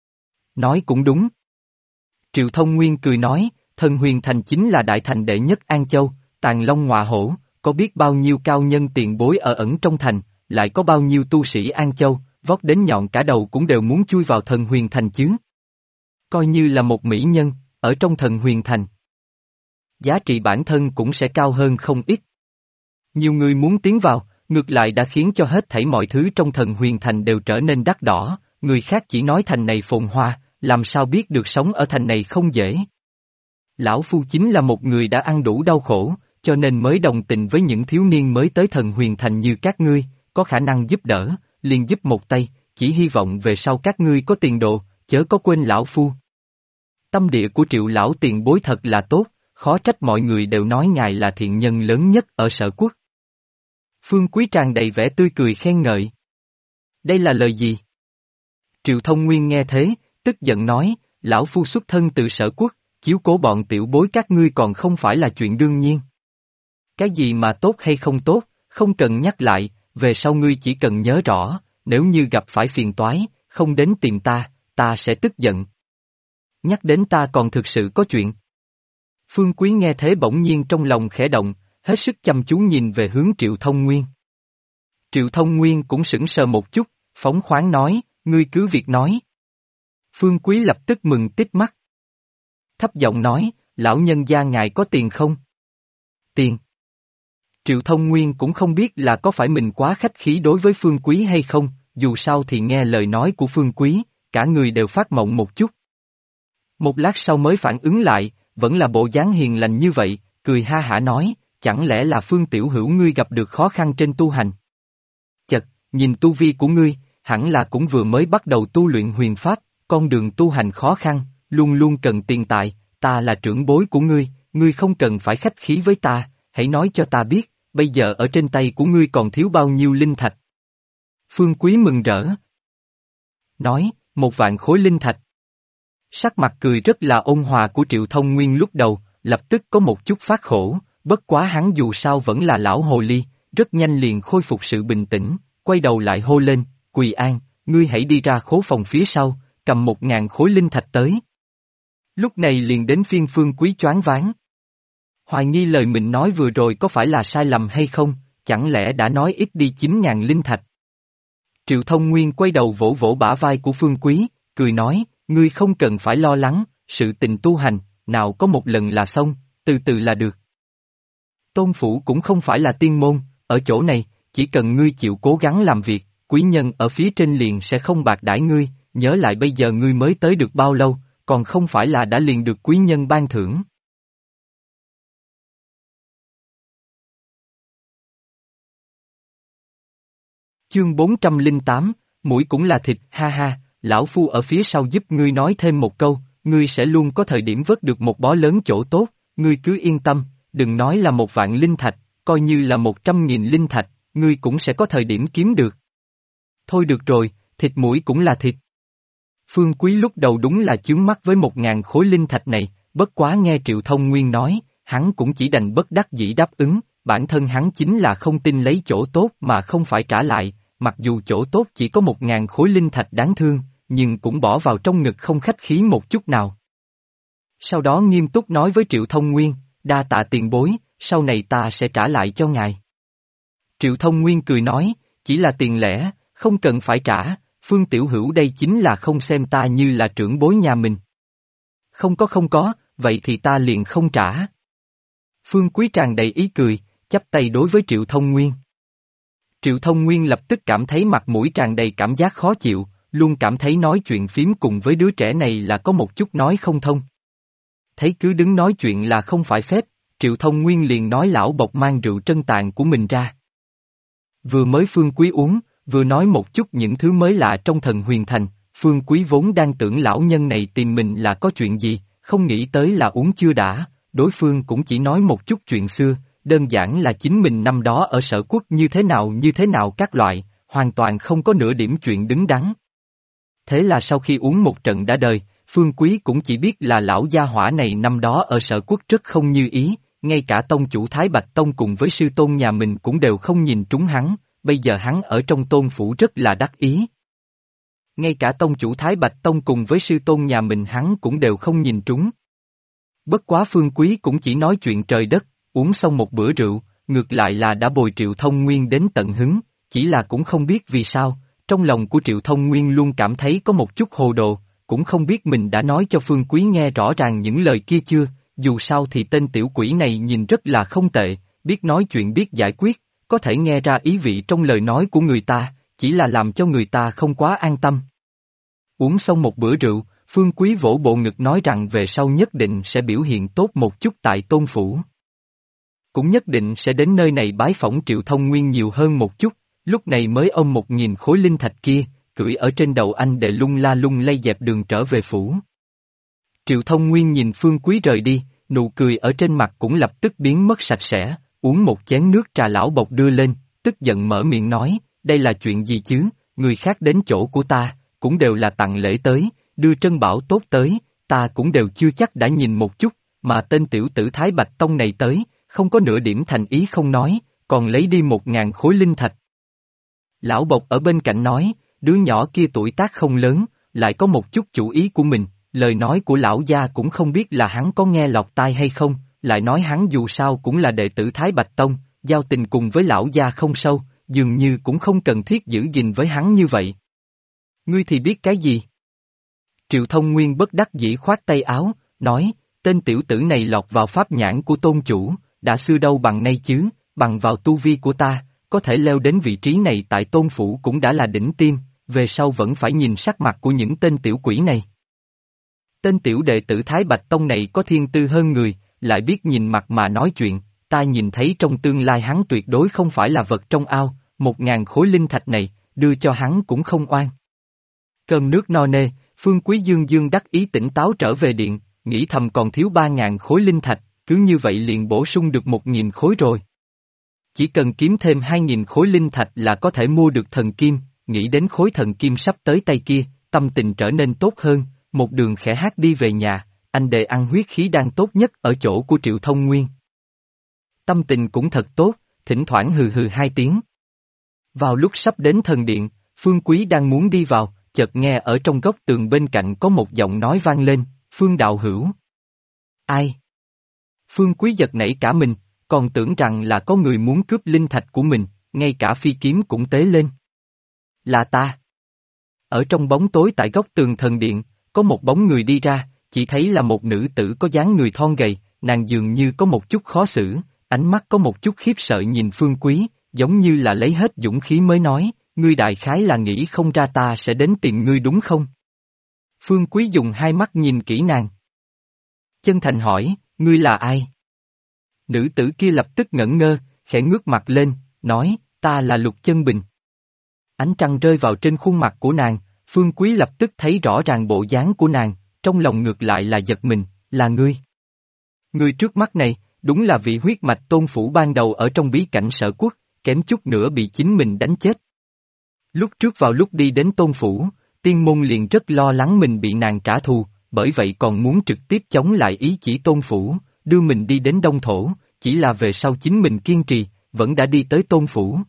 S1: Nói cũng đúng. Triệu Thông Nguyên cười nói, Thần Huyền Thành chính là đại thành đệ nhất An Châu, Tàng Long Ngọa Hổ, có biết bao nhiêu cao nhân tiền bối ở ẩn trong thành, lại có bao nhiêu tu sĩ An Châu, vót đến nhọn cả đầu cũng đều muốn chui vào Thần Huyền Thành chứ. Coi như là một mỹ nhân, ở trong Thần Huyền Thành. Giá trị bản thân cũng sẽ cao hơn không ít. Nhiều người muốn tiến vào, ngược lại đã khiến cho hết thảy mọi thứ trong Thần Huyền Thành đều trở nên đắt đỏ, người khác chỉ nói thành này phồn hoa, làm sao biết được sống ở thành này không dễ. Lão Phu chính là một người đã ăn đủ đau khổ, cho nên mới đồng tình với những thiếu niên mới tới Thần Huyền Thành như các ngươi, có khả năng giúp đỡ, liền giúp một tay, chỉ hy vọng về sau các ngươi có tiền đồ, chớ có quên Lão Phu. Tâm địa của Triệu lão tiền bối thật là tốt, khó trách mọi người đều nói ngài là thiện nhân lớn nhất ở Sở Quốc. Phương Quý tràn đầy vẻ tươi cười khen ngợi. Đây là lời gì? Triệu Thông Nguyên nghe thế, tức giận nói, Lão Phu xuất thân từ Sở Quốc, chiếu cố bọn tiểu bối các ngươi còn không phải là chuyện đương nhiên. Cái gì mà tốt hay không tốt, không cần nhắc lại, về sau ngươi chỉ cần nhớ rõ, nếu như gặp phải phiền toái, không đến tìm ta, ta sẽ tức giận. Nhắc đến ta còn thực sự có chuyện. Phương Quý nghe thế bỗng nhiên trong lòng khẽ động, hết sức chăm chú nhìn về hướng Triệu Thông Nguyên. Triệu Thông Nguyên cũng sững sờ một chút, phóng khoáng nói, ngươi cứ việc nói. Phương Quý lập tức mừng tít mắt. Thấp giọng nói, lão nhân gia ngài có tiền không? Tiền. Triệu Thông Nguyên cũng không biết là có phải mình quá khách khí đối với Phương Quý hay không, dù sao thì nghe lời nói của Phương Quý, cả người đều phát mộng một chút. Một lát sau mới phản ứng lại, vẫn là bộ dáng hiền lành như vậy, cười ha hả nói, chẳng lẽ là Phương Tiểu Hữu ngươi gặp được khó khăn trên tu hành? Chật, nhìn tu vi của ngươi, hẳn là cũng vừa mới bắt đầu tu luyện huyền pháp, con đường tu hành khó khăn, luôn luôn cần tiền tài, ta là trưởng bối của ngươi không cần phải khách khí với ta, hãy nói cho ta biết, bây giờ ở trên tay của ngươi còn thiếu bao nhiêu linh thạch? Phương Quý mừng rỡ. Nói, 1.000 khối linh thạch. Sắc mặt cười rất là ôn hòa của Triệu Thông Nguyên lúc đầu, lập tức có một chút phát khổ, bất quá hắn dù sao vẫn là lão hồ ly, rất nhanh liền khôi phục sự bình tĩnh, quay đầu lại hô lên, Quỳ An, ngươi hãy đi ra khố phòng phía sau, cầm 1.000 khối linh thạch tới. Lúc này liền đến phiên Phương Quý choáng váng. Hoài nghi lời mình nói vừa rồi có phải là sai lầm hay không, chẳng lẽ đã nói ít đi 9.000 linh thạch. Triệu Thông Nguyên quay đầu vỗ vỗ bả vai của Phương Quý, cười nói, ngươi không cần phải lo lắng, sự tình tu hành, nào có một lần là xong, từ từ là được. Tôn phủ cũng không phải là tiên môn, ở chỗ này, chỉ cần ngươi chịu cố gắng làm việc, quý nhân ở phía trên liền sẽ không bạc đãi ngươi, nhớ lại bây giờ ngươi mới tới được bao lâu, còn không phải là đã liền được quý nhân ban thưởng. Chương 408, mũi cũng là thịt, ha ha, lão phu ở phía sau giúp ngươi nói thêm một câu, ngươi sẽ luôn có thời điểm vớt được một bó lớn chỗ tốt, ngươi cứ yên tâm, đừng nói là 1.000 linh thạch, coi như là 100.000 linh thạch, ngươi cũng sẽ có thời điểm kiếm được. Thôi được rồi, thịt mũi cũng là thịt. Phương Quý lúc đầu đúng là chướng mắt với 1.000 khối linh thạch này, bất quá nghe Triệu Thông Nguyên nói, hắn cũng chỉ đành bất đắc dĩ đáp ứng, bản thân hắn chính là không tin lấy chỗ tốt mà không phải trả lại, mặc dù chỗ tốt chỉ có 1.000 khối linh thạch đáng thương, nhưng cũng bỏ vào trong ngực không khách khí một chút nào. Sau đó nghiêm túc nói với Triệu Thông Nguyên, đa tạ tiền bối, sau này ta sẽ trả lại cho ngài. Triệu Thông Nguyên cười nói, chỉ là tiền lẻ, không cần phải trả, Phương Tiểu Hữu đây chính là không xem ta như là trưởng bối nhà mình. Không có, vậy thì ta liền không trả. Phương Quý tràn đầy ý cười, chắp tay đối với Triệu Thông Nguyên. Triệu Thông Nguyên lập tức cảm thấy mặt mũi tràn đầy cảm giác khó chịu, luôn cảm thấy nói chuyện phím cùng với đứa trẻ này là có một chút nói không thông. Thấy cứ đứng nói chuyện là không phải phép, Triệu Thông Nguyên liền nói lão bộc mang rượu trân tàn của mình ra. Vừa mới Phương Quý uống, vừa nói một chút những thứ mới lạ trong Thần Huyền Thành, Phương Quý vốn đang tưởng lão nhân này tìm mình là có chuyện gì, không nghĩ tới là uống chưa đã, đối phương cũng chỉ nói một chút chuyện xưa, đơn giản là chính mình năm đó ở Sở Quốc như thế nào các loại, hoàn toàn không có nửa điểm chuyện đứng đắn. Thế là sau khi uống một trận đã đời, Phương Quý cũng chỉ biết là lão gia hỏa này năm đó ở Sở Quốc rất không như ý, ngay cả tông chủ Thái Bạch Tông cùng với sư tôn nhà mình cũng đều không nhìn trúng hắn, bây giờ hắn ở trong tôn phủ rất là đắc ý. Ngay cả tông chủ Thái Bạch Tông cùng với sư tôn nhà mình hắn cũng đều không nhìn trúng. Bất quá Phương Quý cũng chỉ nói chuyện trời đất, uống xong một bữa rượu, ngược lại là đã bồi Triệu Thông Nguyên đến tận hứng, chỉ là cũng không biết vì sao, trong lòng của Triệu Thông Nguyên luôn cảm thấy có một chút hồ đồ, cũng không biết mình đã nói cho Phương Quý nghe rõ ràng những lời kia chưa, dù sao thì tên tiểu quỷ này nhìn rất là không tệ, biết nói chuyện biết giải quyết, có thể nghe ra ý vị trong lời nói của người ta, chỉ là làm cho người ta không quá an tâm. Uống xong một bữa rượu, Phương Quý vỗ bộ ngực nói rằng về sau nhất định sẽ biểu hiện tốt một chút tại tôn phủ. Cũng nhất định sẽ đến nơi này bái phỏng Triệu Thông Nguyên nhiều hơn một chút, lúc này mới ôm 1.000 khối linh thạch kia, cưỡi ở trên đầu anh để lung lay dẹp đường trở về phủ. Triệu Thông Nguyên nhìn Phương Quý rời đi, nụ cười ở trên mặt cũng lập tức biến mất sạch sẽ, uống một chén nước trà lão bộc đưa lên, tức giận mở miệng nói, đây là chuyện gì chứ, người khác đến chỗ của ta, cũng đều là tặng lễ tới, đưa trân bảo tốt tới, ta cũng đều chưa chắc đã nhìn một chút, mà tên tiểu tử Thái Bạch Tông này tới, không có nửa điểm thành ý không nói, còn lấy đi 1.000 khối linh thạch. Lão bộc ở bên cạnh nói, đứa nhỏ kia tuổi tác không lớn, lại có một chút chủ ý của mình, lời nói của lão gia cũng không biết là hắn có nghe lọt tai hay không, lại nói hắn dù sao cũng là đệ tử Thái Bạch Tông, giao tình cùng với lão gia không sâu, dường như cũng không cần thiết giữ gìn với hắn như vậy. Ngươi thì biết cái gì? Triệu Thông Nguyên bất đắc dĩ khoát tay áo, nói, tên tiểu tử này lọt vào pháp nhãn của tôn chủ, đã xưa đâu bằng nay chứ, bằng vào tu vi của ta, có thể leo đến vị trí này tại tôn phủ cũng đã là đỉnh tiêm, về sau vẫn phải nhìn sắc mặt của những tên tiểu quỷ này. Tên tiểu đệ tử Thái Bạch Tông này có thiên tư hơn người, lại biết nhìn mặt mà nói chuyện, ta nhìn thấy trong tương lai hắn tuyệt đối không phải là vật trong ao, 1.000 khối linh thạch này, đưa cho hắn cũng không oan. Cơm nước no nê, Phương Quý Dương đắc ý tỉnh táo trở về điện, nghĩ thầm còn thiếu 3.000 khối linh thạch, cứ như vậy liền bổ sung được 1.000 khối rồi. Chỉ cần kiếm thêm 2.000 khối linh thạch là có thể mua được thần kim, nghĩ đến khối thần kim sắp tới tay kia, tâm tình trở nên tốt hơn, một đường khẽ hát đi về nhà, anh đệ ăn huyết khí đang tốt nhất ở chỗ của Triệu Thông Nguyên. Tâm tình cũng thật tốt, thỉnh thoảng hừ hừ 2 tiếng. Vào lúc sắp đến thần điện, Phương Quý đang muốn đi vào, chợt nghe ở trong góc tường bên cạnh có một giọng nói vang lên, Phương đạo hữu. Ai? Phương Quý giật nảy cả mình, còn tưởng rằng là có người muốn cướp linh thạch của mình, ngay cả phi kiếm cũng tế lên. Là ta. Ở trong bóng tối tại góc tường thần điện, có một bóng người đi ra, chỉ thấy là một nữ tử có dáng người thon gầy, nàng dường như có một chút khó xử, ánh mắt có một chút khiếp sợ nhìn Phương Quý, giống như là lấy hết dũng khí mới nói, ngươi đại khái là nghĩ không ra ta sẽ đến tìm ngươi đúng không? Phương Quý dùng hai mắt nhìn kỹ nàng. Chân thành hỏi, ngươi là ai? Nữ tử kia lập tức ngẩn ngơ, khẽ ngước mặt lên, nói, ta là Lục Chân Bình. Ánh trăng rơi vào trên khuôn mặt của nàng, Phương Quý lập tức thấy rõ ràng bộ dáng của nàng, trong lòng ngược lại là giật mình, là ngươi. Ngươi trước mắt này, đúng là vị huyết mạch tôn phủ ban đầu ở trong bí cảnh Sở Quốc, kém chút nữa bị chính mình đánh chết. Lúc trước vào lúc đi đến tôn phủ, tiên môn liền rất lo lắng mình bị nàng trả thù, bởi vậy còn muốn trực tiếp chống lại ý chỉ tôn phủ, đưa mình đi đến Đông Thổ, chỉ là về sau chính mình kiên trì, vẫn đã đi tới tôn phủ.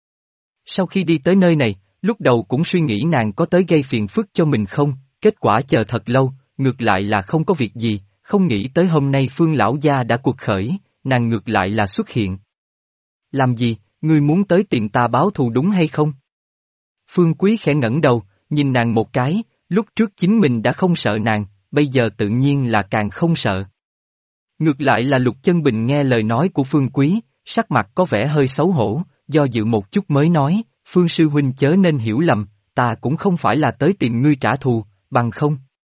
S1: Sau khi đi tới nơi này, lúc đầu cũng suy nghĩ nàng có tới gây phiền phức cho mình không, kết quả chờ thật lâu, ngược lại là không có việc gì, không nghĩ tới hôm nay Phương lão gia đã cuộc khởi, nàng ngược lại là xuất hiện. Làm gì, ngươi muốn tới tìm ta báo thù đúng hay không? Phương Quý khẽ ngẩng đầu, nhìn nàng một cái, lúc trước chính mình đã không sợ nàng, bây giờ tự nhiên là càng không sợ. Ngược lại là Lục Chân Bình nghe lời nói của Phương Quý, sắc mặt có vẻ hơi xấu hổ, do dự một chút mới nói, Phương sư huynh chớ nên hiểu lầm, ta cũng không phải là tới tìm ngươi trả thù, bằng không.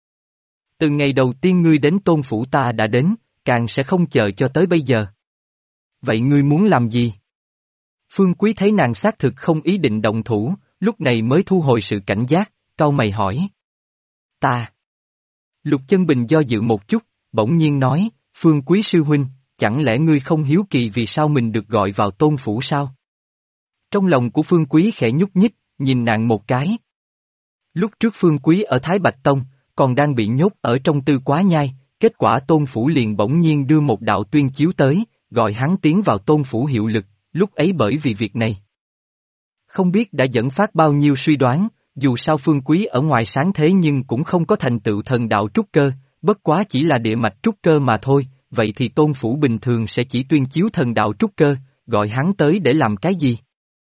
S1: Từ ngày đầu tiên ngươi đến tôn phủ ta đã đến, càng sẽ không chờ cho tới bây giờ. Vậy ngươi muốn làm gì? Phương Quý thấy nàng xác thực không ý định động thủ, lúc này mới thu hồi sự cảnh giác, cau mày hỏi. Ta. Lục Chân Bình do dự một chút, bỗng nhiên nói, Phương Quý sư huynh, chẳng lẽ ngươi không hiếu kỳ vì sao mình được gọi vào tôn phủ sao? Trong lòng của Phương Quý khẽ nhúc nhích, nhìn nàng một cái. Lúc trước Phương Quý ở Thái Bạch Tông, còn đang bị nhốt ở trong Tư Quá Nhai, kết quả tôn phủ liền bỗng nhiên đưa một đạo tuyên chiếu tới, gọi hắn tiến vào tôn phủ hiệu lực, lúc ấy bởi vì việc này. Không biết đã dẫn phát bao nhiêu suy đoán, dù sao Phương Quý ở ngoài sáng thế nhưng cũng không có thành tựu thần đạo trúc cơ, bất quá chỉ là địa mạch trúc cơ mà thôi, vậy thì tôn phủ bình thường sẽ chỉ tuyên chiếu thần đạo trúc cơ, gọi hắn tới để làm cái gì?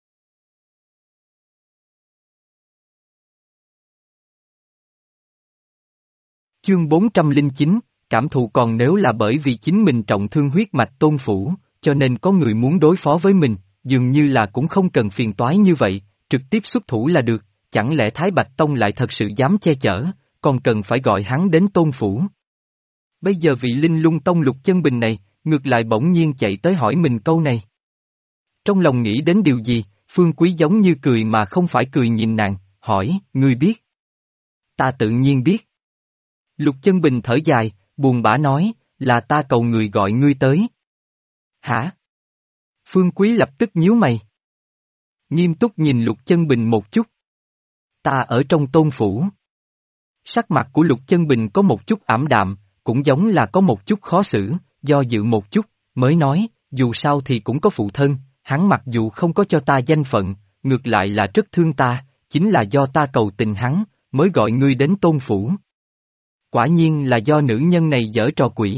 S1: Chương 409, cảm thụ còn nếu là bởi vì chính mình trọng thương huyết mạch tôn phủ, cho nên có người muốn đối phó với mình, dường như là cũng không cần phiền toái như vậy, trực tiếp xuất thủ là được, chẳng lẽ Thái Bạch Tông lại thật sự dám che chở, còn cần phải gọi hắn đến tôn phủ. Bây giờ vị Linh Lung Tông Lục Chân Bình này, ngược lại bỗng nhiên chạy tới hỏi mình câu này. Trong lòng nghĩ đến điều gì, Phương Quý giống như cười mà không phải cười nhìn nàng, hỏi, ngươi biết? Ta tự nhiên biết. Lục Chân Bình thở dài, buồn bã nói, là ta cầu người gọi ngươi tới. Hả? Phương Quý lập tức nhíu mày. Nghiêm túc nhìn Lục Chân Bình một chút. Ta ở trong tôn phủ. Sắc mặt của Lục Chân Bình có một chút ảm đạm, cũng giống là có một chút khó xử, do dự một chút, mới nói, dù sao thì cũng có phụ thân, hắn mặc dù không có cho ta danh phận, ngược lại là rất thương ta, chính là do ta cầu tình hắn, mới gọi ngươi đến tôn phủ. Quả nhiên là do nữ nhân này giở trò quỷ.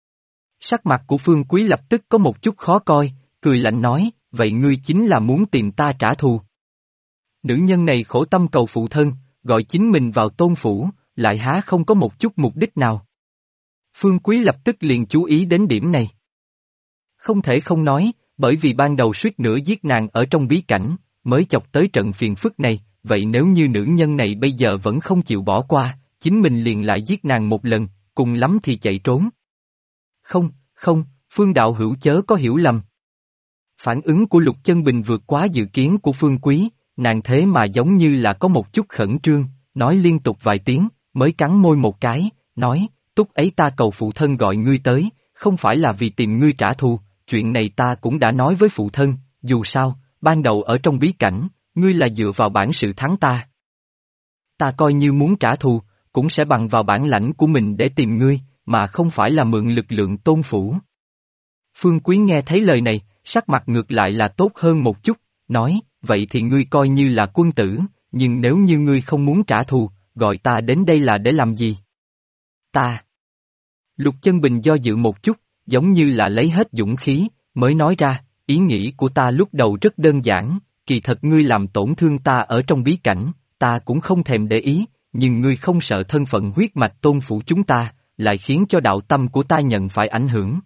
S1: Sắc mặt của Phương Quý lập tức có một chút khó coi, cười lạnh nói, vậy ngươi chính là muốn tìm ta trả thù. Nữ nhân này khổ tâm cầu phụ thân, gọi chính mình vào tôn phủ, lại há không có một chút mục đích nào. Phương Quý lập tức liền chú ý đến điểm này. Không thể không nói, bởi vì ban đầu suýt nữa giết nàng ở trong bí cảnh, mới chọc tới trận phiền phức này, vậy nếu như nữ nhân này bây giờ vẫn không chịu bỏ qua, chính mình liền lại giết nàng một lần, cùng lắm thì chạy trốn. Không, không, Phương đạo hữu chớ có hiểu lầm. Phản ứng của Lục Chân Bình vượt quá dự kiến của Phương Quý, nàng thế mà giống như là có một chút khẩn trương, nói liên tục vài tiếng, mới cắn môi một cái, nói, túc ấy ta cầu phụ thân gọi ngươi tới, không phải là vì tìm ngươi trả thù, chuyện này ta cũng đã nói với phụ thân, dù sao, ban đầu ở trong bí cảnh, ngươi là dựa vào bản sự thắng ta. Ta coi như muốn trả thù, cũng sẽ bằng vào bản lãnh của mình để tìm ngươi, mà không phải là mượn lực lượng tôn phủ. Phương Quý nghe thấy lời này, sắc mặt ngược lại là tốt hơn một chút, nói, vậy thì ngươi coi như là quân tử, nhưng nếu như ngươi không muốn trả thù, gọi ta đến đây là để làm gì? Ta. Lục Chân Bình do dự một chút, giống như là lấy hết dũng khí, mới nói ra, ý nghĩ của ta lúc đầu rất đơn giản, kỳ thật ngươi làm tổn thương ta ở trong bí cảnh, ta cũng không thèm để ý, nhưng ngươi không sợ thân phận huyết mạch tôn phủ chúng ta, lại khiến cho đạo tâm của ta nhận phải ảnh hưởng.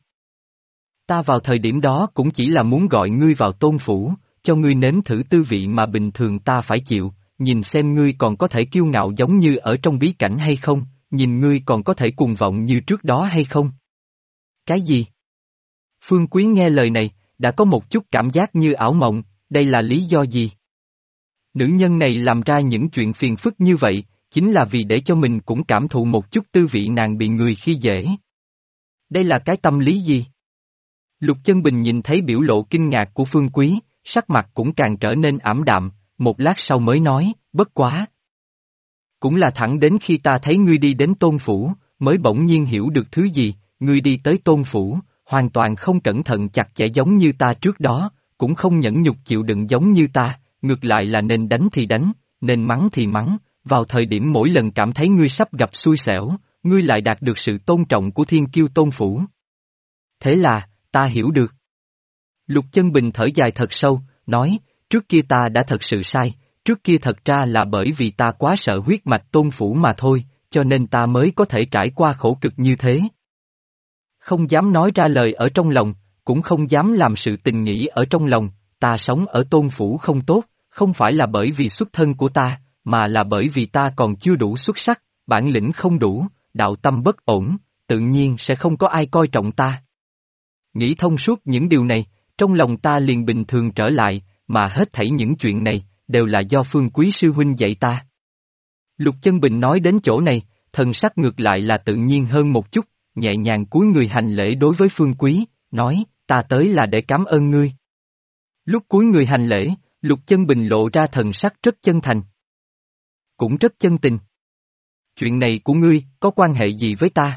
S1: Ta vào thời điểm đó cũng chỉ là muốn gọi ngươi vào tôn phủ, cho ngươi nếm thử tư vị mà bình thường ta phải chịu, nhìn xem ngươi còn có thể kiêu ngạo giống như ở trong bí cảnh hay không, nhìn ngươi còn có thể cuồng vọng như trước đó hay không. Cái gì? Phương Quý nghe lời này, đã có một chút cảm giác như ảo mộng, đây là lý do gì? Nữ nhân này làm ra những chuyện phiền phức như vậy, chính là vì để cho mình cũng cảm thụ một chút tư vị nàng bị người khi dễ. Đây là cái tâm lý gì? Lục Chân Bình nhìn thấy biểu lộ kinh ngạc của Phương Quý, sắc mặt cũng càng trở nên ảm đạm, một lát sau mới nói, bất quá. Cũng là thẳng đến khi ta thấy ngươi đi đến tôn phủ, mới bỗng nhiên hiểu được thứ gì, ngươi đi tới tôn phủ, hoàn toàn không cẩn thận chặt chẽ giống như ta trước đó, cũng không nhẫn nhục chịu đựng giống như ta, ngược lại là nên đánh thì đánh, nên mắng thì mắng, vào thời điểm mỗi lần cảm thấy ngươi sắp gặp xui xẻo, ngươi lại đạt được sự tôn trọng của thiên kiêu tôn phủ. Thế là, ta hiểu được. Lục Chân Bình thở dài thật sâu, nói, trước kia ta đã thật sự sai, trước kia thật ra là bởi vì ta quá sợ huyết mạch tôn phủ mà thôi, cho nên ta mới có thể trải qua khổ cực như thế. Không dám nói ra lời ở trong lòng, cũng không dám làm sự tình nghĩ ở trong lòng, ta sống ở tôn phủ không tốt, không phải là bởi vì xuất thân của ta, mà là bởi vì ta còn chưa đủ xuất sắc, bản lĩnh không đủ, đạo tâm bất ổn, tự nhiên sẽ không có ai coi trọng ta. Nghĩ thông suốt những điều này, trong lòng ta liền bình thường trở lại, mà hết thảy những chuyện này, đều là do Phương Quý sư huynh dạy ta. Lục Chân Bình nói đến chỗ này, thần sắc ngược lại là tự nhiên hơn một chút, nhẹ nhàng cúi người hành lễ đối với Phương Quý, nói, ta tới là để cảm ơn ngươi. Lúc cúi người hành lễ, Lục Chân Bình lộ ra thần sắc rất chân thành. Cũng rất chân tình. Chuyện này của ngươi, có quan hệ gì với ta?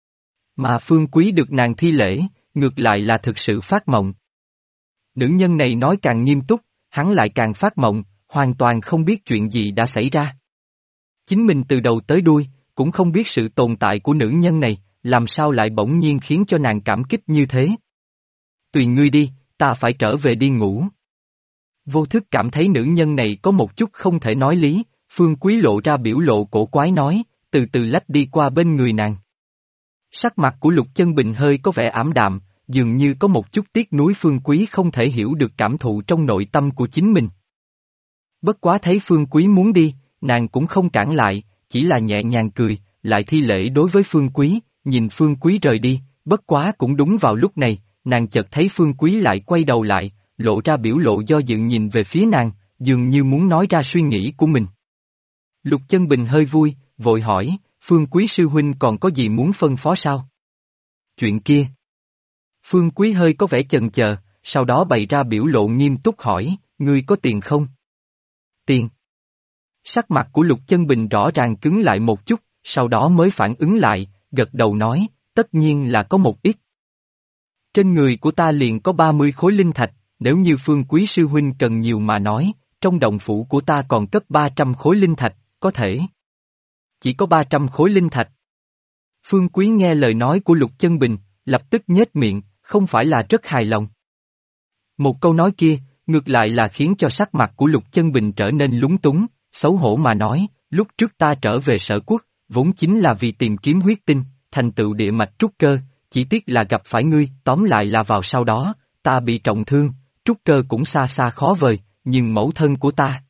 S1: Mà Phương Quý được nàng thi lễ, ngược lại là thực sự phát mộng. Nữ nhân này nói càng nghiêm túc, hắn lại càng phát mộng, hoàn toàn không biết chuyện gì đã xảy ra. Chính mình từ đầu tới đuôi, cũng không biết sự tồn tại của nữ nhân này, làm sao lại bỗng nhiên khiến cho nàng cảm kích như thế. Tùy ngươi đi, ta phải trở về đi ngủ. Vô thức cảm thấy nữ nhân này có một chút không thể nói lý, Phương Quý lộ ra biểu lộ cổ quái nói, từ từ lách đi qua bên người nàng. Sắc mặt của Lục Chân Bình hơi có vẻ ảm đạm, dường như có một chút tiếc nuối Phương Quý không thể hiểu được cảm thụ trong nội tâm của chính mình. Bất quá thấy Phương Quý muốn đi, nàng cũng không cản lại, chỉ là nhẹ nhàng cười, lại thi lễ đối với Phương Quý, nhìn Phương Quý rời đi, bất quá cũng đúng vào lúc này, nàng chợt thấy Phương Quý lại quay đầu lại, lộ ra biểu lộ do dự nhìn về phía nàng, dường như muốn nói ra suy nghĩ của mình. Lục Chân Bình hơi vui, vội hỏi, Phương Quý sư huynh còn có gì muốn phân phó sao? Chuyện kia. Phương Quý hơi có vẻ chần chờ, sau đó bày ra biểu lộ nghiêm túc hỏi, ngươi có tiền không? Tiền. Sắc mặt của Lục Chân Bình rõ ràng cứng lại một chút, sau đó mới phản ứng lại, gật đầu nói, tất nhiên là có một ít. Trên người của ta liền có 30 khối linh thạch, nếu như Phương Quý sư huynh cần nhiều mà nói, trong động phủ của ta còn cất 300 khối linh thạch, có thể. Chỉ có 300 khối linh thạch. Phương Quý nghe lời nói của Lục Chân Bình, lập tức nhếch miệng, không phải là rất hài lòng. Một câu nói kia, ngược lại là khiến cho sắc mặt của Lục Chân Bình trở nên lúng túng, xấu hổ mà nói, lúc trước ta trở về Sở Quốc, vốn chính là vì tìm kiếm huyết tinh, thành tựu địa mạch trúc cơ, chỉ tiếc là gặp phải ngươi, tóm lại là vào sau đó, ta bị trọng thương, trúc cơ cũng xa xa khó vời, nhưng mẫu thân của ta.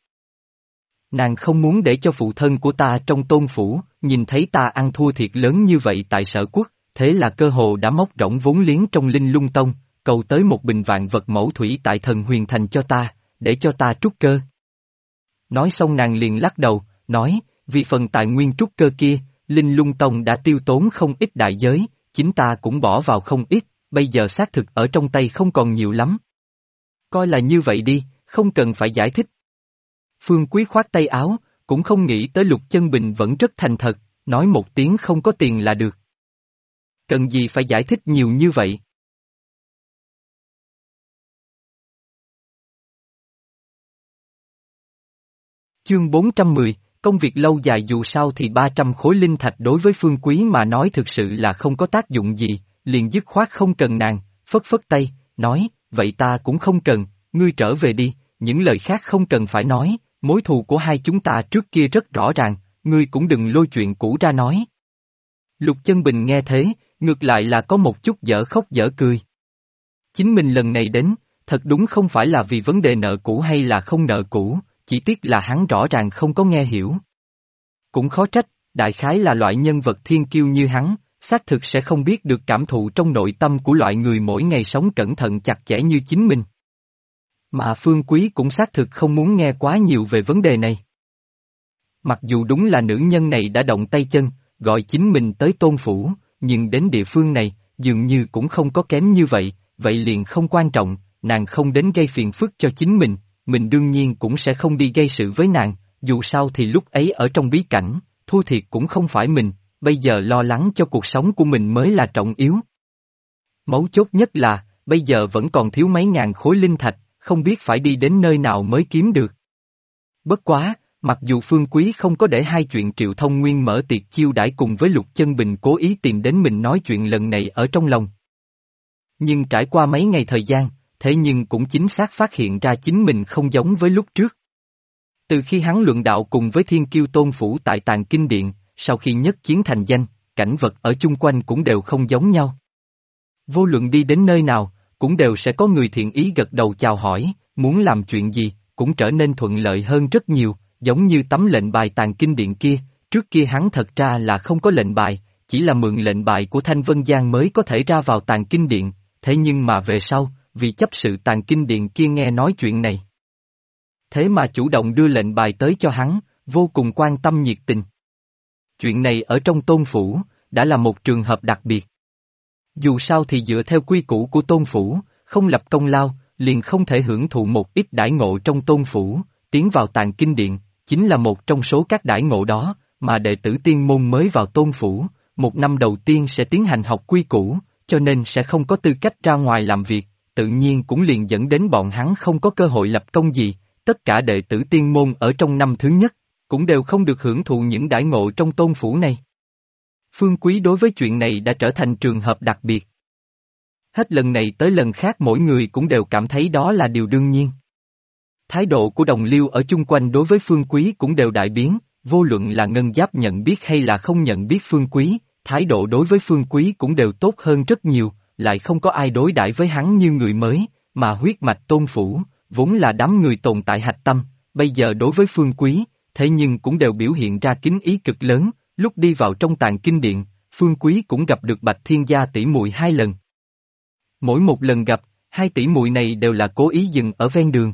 S1: Nàng không muốn để cho phụ thân của ta trong tôn phủ, nhìn thấy ta ăn thua thiệt lớn như vậy tại Sở Quốc, thế là cơ hồ đã móc rỗng vốn liếng trong Linh Lung Tông, cầu tới một bình vạn vật mẫu thủy tại Thần Huyền Thành cho ta, để cho ta trúc cơ. Nói xong nàng liền lắc đầu, nói, vì phần tài nguyên trúc cơ kia, Linh Lung Tông đã tiêu tốn không ít đại giới, chính ta cũng bỏ vào không ít, bây giờ xác thực ở trong tay không còn nhiều lắm. Coi là như vậy đi, không cần phải giải thích. Phương Quý khoát tay áo, cũng không nghĩ tới Lục Chân Bình vẫn rất thành thật, nói một tiếng không có tiền là được. Cần gì phải giải thích nhiều như vậy? Chương 410, công việc lâu dài dù sao thì 300 khối linh thạch đối với Phương Quý mà nói thực sự là không có tác dụng gì, liền dứt khoát không cần nàng, phất phất tay, nói, vậy ta cũng không cần, ngươi trở về đi, những lời khác không cần phải nói, mối thù của hai chúng ta trước kia rất rõ ràng, ngươi cũng đừng lôi chuyện cũ ra nói. Lục Chân Bình nghe thế, ngược lại là có một chút dở khóc dở cười. Chính mình lần này đến, thật đúng không phải là vì vấn đề nợ cũ hay là không nợ cũ, chỉ tiếc là hắn rõ ràng không có nghe hiểu. Cũng khó trách, đại khái là loại nhân vật thiên kiêu như hắn, xác thực sẽ không biết được cảm thụ trong nội tâm của loại người mỗi ngày sống cẩn thận chặt chẽ như chính mình. Mà Phương Quý cũng xác thực không muốn nghe quá nhiều về vấn đề này. Mặc dù đúng là nữ nhân này đã động tay chân, gọi chính mình tới Tôn Phủ, nhưng đến địa phương này, dường như cũng không có kém như vậy, vậy liền không quan trọng, nàng không đến gây phiền phức cho chính mình đương nhiên cũng sẽ không đi gây sự với nàng, dù sao thì lúc ấy ở trong bí cảnh, thua thiệt cũng không phải mình, bây giờ lo lắng cho cuộc sống của mình mới là trọng yếu. Mấu chốt nhất là, bây giờ vẫn còn thiếu mấy ngàn khối linh thạch, không biết phải đi đến nơi nào mới kiếm được. Bất quá, mặc dù Phương Quý không có để hai chuyện Triệu Thông Nguyên mở tiệc chiêu đãi cùng với Lục Chân Bình cố ý tìm đến mình nói chuyện lần này ở trong lòng. Nhưng trải qua mấy ngày thời gian, thế nhưng cũng chính xác phát hiện ra chính mình không giống với lúc trước. Từ khi hắn luận đạo cùng với Thiên Kiêu Tôn Phủ tại Tàng Kinh Điện, sau khi nhất chiến thành danh, cảnh vật ở chung quanh cũng đều không giống nhau. Vô luận đi đến nơi nào, cũng đều sẽ có người thiện ý gật đầu chào hỏi, muốn làm chuyện gì, cũng trở nên thuận lợi hơn rất nhiều, giống như tấm lệnh bài Tàng Kinh Điện kia, trước kia hắn thật ra là không có lệnh bài, chỉ là mượn lệnh bài của Thanh Vân Giang mới có thể ra vào Tàng Kinh Điện, thế nhưng mà về sau, vì chấp sự Tàng Kinh Điện kia nghe nói chuyện này. Thế mà chủ động đưa lệnh bài tới cho hắn, vô cùng quan tâm nhiệt tình. Chuyện này ở trong Tôn Phủ, đã là một trường hợp đặc biệt. Dù sao thì dựa theo quy củ của Tôn Phủ, không lập công lao, liền không thể hưởng thụ một ít đãi ngộ trong Tôn Phủ, tiến vào Tàng Kinh Điện, chính là một trong số các đãi ngộ đó, mà đệ tử tiên môn mới vào Tôn Phủ, một năm đầu tiên sẽ tiến hành học quy củ, cho nên sẽ không có tư cách ra ngoài làm việc, tự nhiên cũng liền dẫn đến bọn hắn không có cơ hội lập công gì, tất cả đệ tử tiên môn ở trong năm thứ nhất, cũng đều không được hưởng thụ những đãi ngộ trong Tôn Phủ này. Phương Quý đối với chuyện này đã trở thành trường hợp đặc biệt. Hết lần này tới lần khác mỗi người cũng đều cảm thấy đó là điều đương nhiên. Thái độ của đồng liêu ở chung quanh đối với Phương Quý cũng đều đại biến, vô luận là Ngân Giáp nhận biết hay là không nhận biết Phương Quý, thái độ đối với Phương Quý cũng đều tốt hơn rất nhiều, lại không có ai đối đãi với hắn như người mới, mà huyết mạch Tôn Phủ, vốn là đám người tồn tại hạch tâm, bây giờ đối với Phương Quý, thế nhưng cũng đều biểu hiện ra kính ý cực lớn, lúc đi vào trong Tàng Kinh Điện, Phương Quý cũng gặp được Bạch Thiên Gia tỷ muội hai lần. Mỗi một lần gặp, hai tỷ muội này đều là cố ý dừng ở ven đường.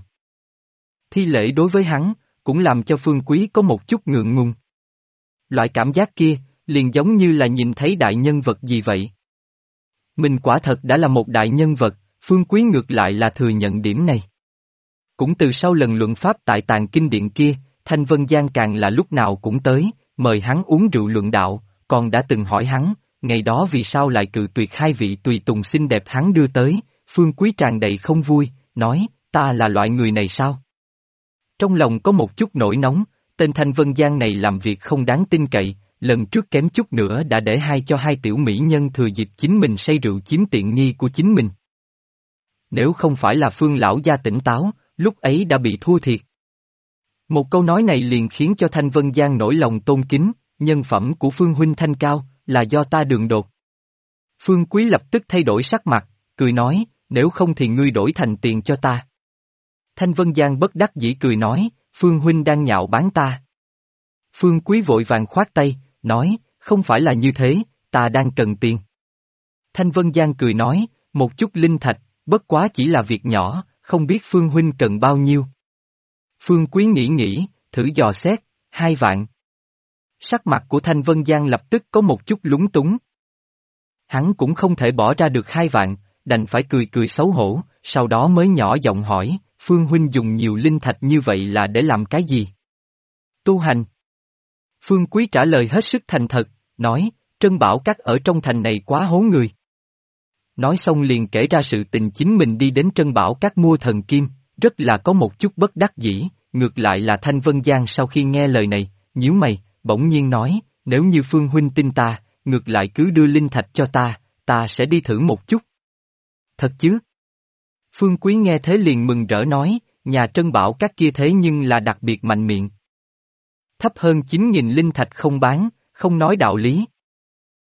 S1: Thi lễ đối với hắn, cũng làm cho Phương Quý có một chút ngượng ngùng. Loại cảm giác kia, liền giống như là nhìn thấy đại nhân vật gì vậy. Mình quả thật đã là một đại nhân vật, Phương Quý ngược lại là thừa nhận điểm này. Cũng từ sau lần luận pháp tại Tàng Kinh Điện kia, Thanh Vân Giang càng là lúc nào cũng tới, mời hắn uống rượu luận đạo, còn đã từng hỏi hắn, ngày đó vì sao lại cự tuyệt hai vị tùy tùng xinh đẹp hắn đưa tới, Phương Quý tràn đầy không vui, nói, ta là loại người này sao? Trong lòng có một chút nổi nóng, tên Thanh Vân Giang này làm việc không đáng tin cậy, lần trước kém chút nữa đã để cho hai tiểu mỹ nhân thừa dịp chính mình say rượu chiếm tiện nghi của chính mình. Nếu không phải là Phương lão gia tỉnh táo, lúc ấy đã bị thua thiệt. Một câu nói này liền khiến cho Thanh Vân Giang nổi lòng tôn kính, nhân phẩm của Phương huynh thanh cao, là do ta đường đột. Phương Quý lập tức thay đổi sắc mặt, cười nói, nếu không thì ngươi đổi thành tiền cho ta. Thanh Vân Giang bất đắc dĩ cười nói, Phương huynh đang nhạo báng ta. Phương Quý vội vàng khoát tay, nói, không phải là như thế, ta đang cần tiền. Thanh Vân Giang cười nói, một chút linh thạch, bất quá chỉ là việc nhỏ, không biết Phương huynh cần bao nhiêu. Phương Quý nghĩ, thử dò xét, 2 vạn. Sắc mặt của Thanh Vân Giang lập tức có một chút lúng túng. Hắn cũng không thể bỏ ra được 2 vạn, đành phải cười xấu hổ, sau đó mới nhỏ giọng hỏi, Phương huynh dùng nhiều linh thạch như vậy là để làm cái gì? Tu hành. Phương Quý trả lời hết sức thành thật, nói, Trân Bảo Các ở trong thành này quá hố người. Nói xong liền kể ra sự tình chính mình đi đến Trân Bảo Các mua thần kim, rất là có một chút bất đắc dĩ, ngược lại là Thanh Vân Giang sau khi nghe lời này, nhíu mày, bỗng nhiên nói, nếu như Phương huynh tin ta, ngược lại cứ đưa linh thạch cho ta sẽ đi thử một chút. Thật chứ? Phương Quý nghe thế liền mừng rỡ nói, nhà Trân Bảo Các kia thế nhưng là đặc biệt mạnh miệng. Thấp hơn 9.000 linh thạch không bán, không nói đạo lý.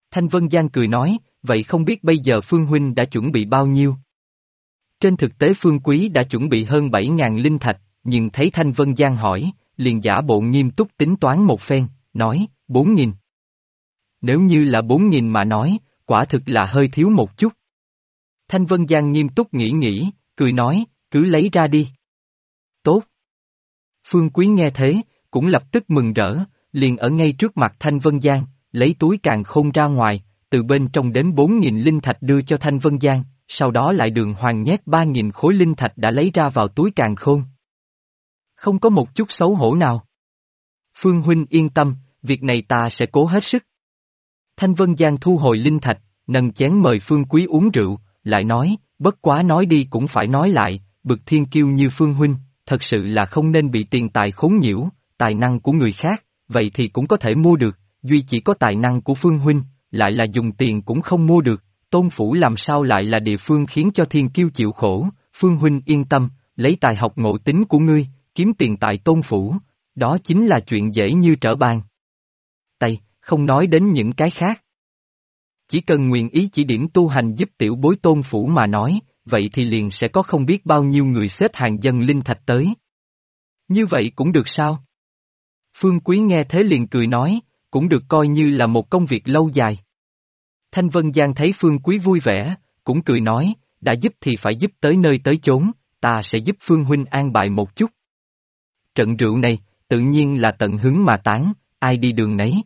S1: Thanh Vân Giang cười nói, vậy không biết bây giờ Phương Huynh đã chuẩn bị bao nhiêu? Trên thực tế Phương Quý đã chuẩn bị hơn 7.000 linh thạch, nhưng thấy Thanh Vân Giang hỏi, liền giả bộ nghiêm túc tính toán một phen, nói, 4.000. Nếu như là 4.000 mà nói, quả thực là hơi thiếu một chút. Thanh Vân Giang nghiêm túc nghĩ, cười nói, cứ lấy ra đi. Tốt. Phương Quý nghe thế, cũng lập tức mừng rỡ, liền ở ngay trước mặt Thanh Vân Giang, lấy túi càn khôn ra ngoài, từ bên trong đến 4.000 linh thạch đưa cho Thanh Vân Giang, sau đó lại đường hoàng nhét 3.000 khối linh thạch đã lấy ra vào túi càn khôn. Không có một chút xấu hổ nào. Phương Huynh yên tâm, việc này ta sẽ cố hết sức. Thanh Vân Giang thu hồi linh thạch, nâng chén mời Phương Quý uống rượu, lại nói, bất quá nói đi cũng phải nói lại, bực thiên kiêu như Phương Huynh, thật sự là không nên bị tiền tài khốn nhiễu, tài năng của người khác, vậy thì cũng có thể mua được, duy chỉ có tài năng của Phương Huynh, lại là dùng tiền cũng không mua được, Tôn Phủ làm sao lại là địa phương khiến cho thiên kiêu chịu khổ, Phương Huynh yên tâm, lấy tài học ngộ tính của ngươi, kiếm tiền tại Tôn Phủ, đó chính là chuyện dễ như trở bàn tay, không nói đến những cái khác. Chỉ cần nguyện ý chỉ điểm tu hành giúp tiểu bối Tôn Phủ mà nói, vậy thì liền sẽ có không biết bao nhiêu người xếp hàng dâng linh thạch tới. Như vậy cũng được sao? Phương Quý nghe thế liền cười nói, cũng được coi như là một công việc lâu dài. Thanh Vân Giang thấy Phương Quý vui vẻ, cũng cười nói, đã giúp thì phải giúp tới nơi tới chốn, ta sẽ giúp Phương Huynh an bài một chút. Trận rượu này, tự nhiên là tận hứng mà tán, ai đi đường nấy.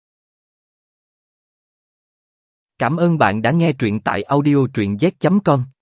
S1: Cảm ơn bạn đã nghe truyện tại audio truyện z.com.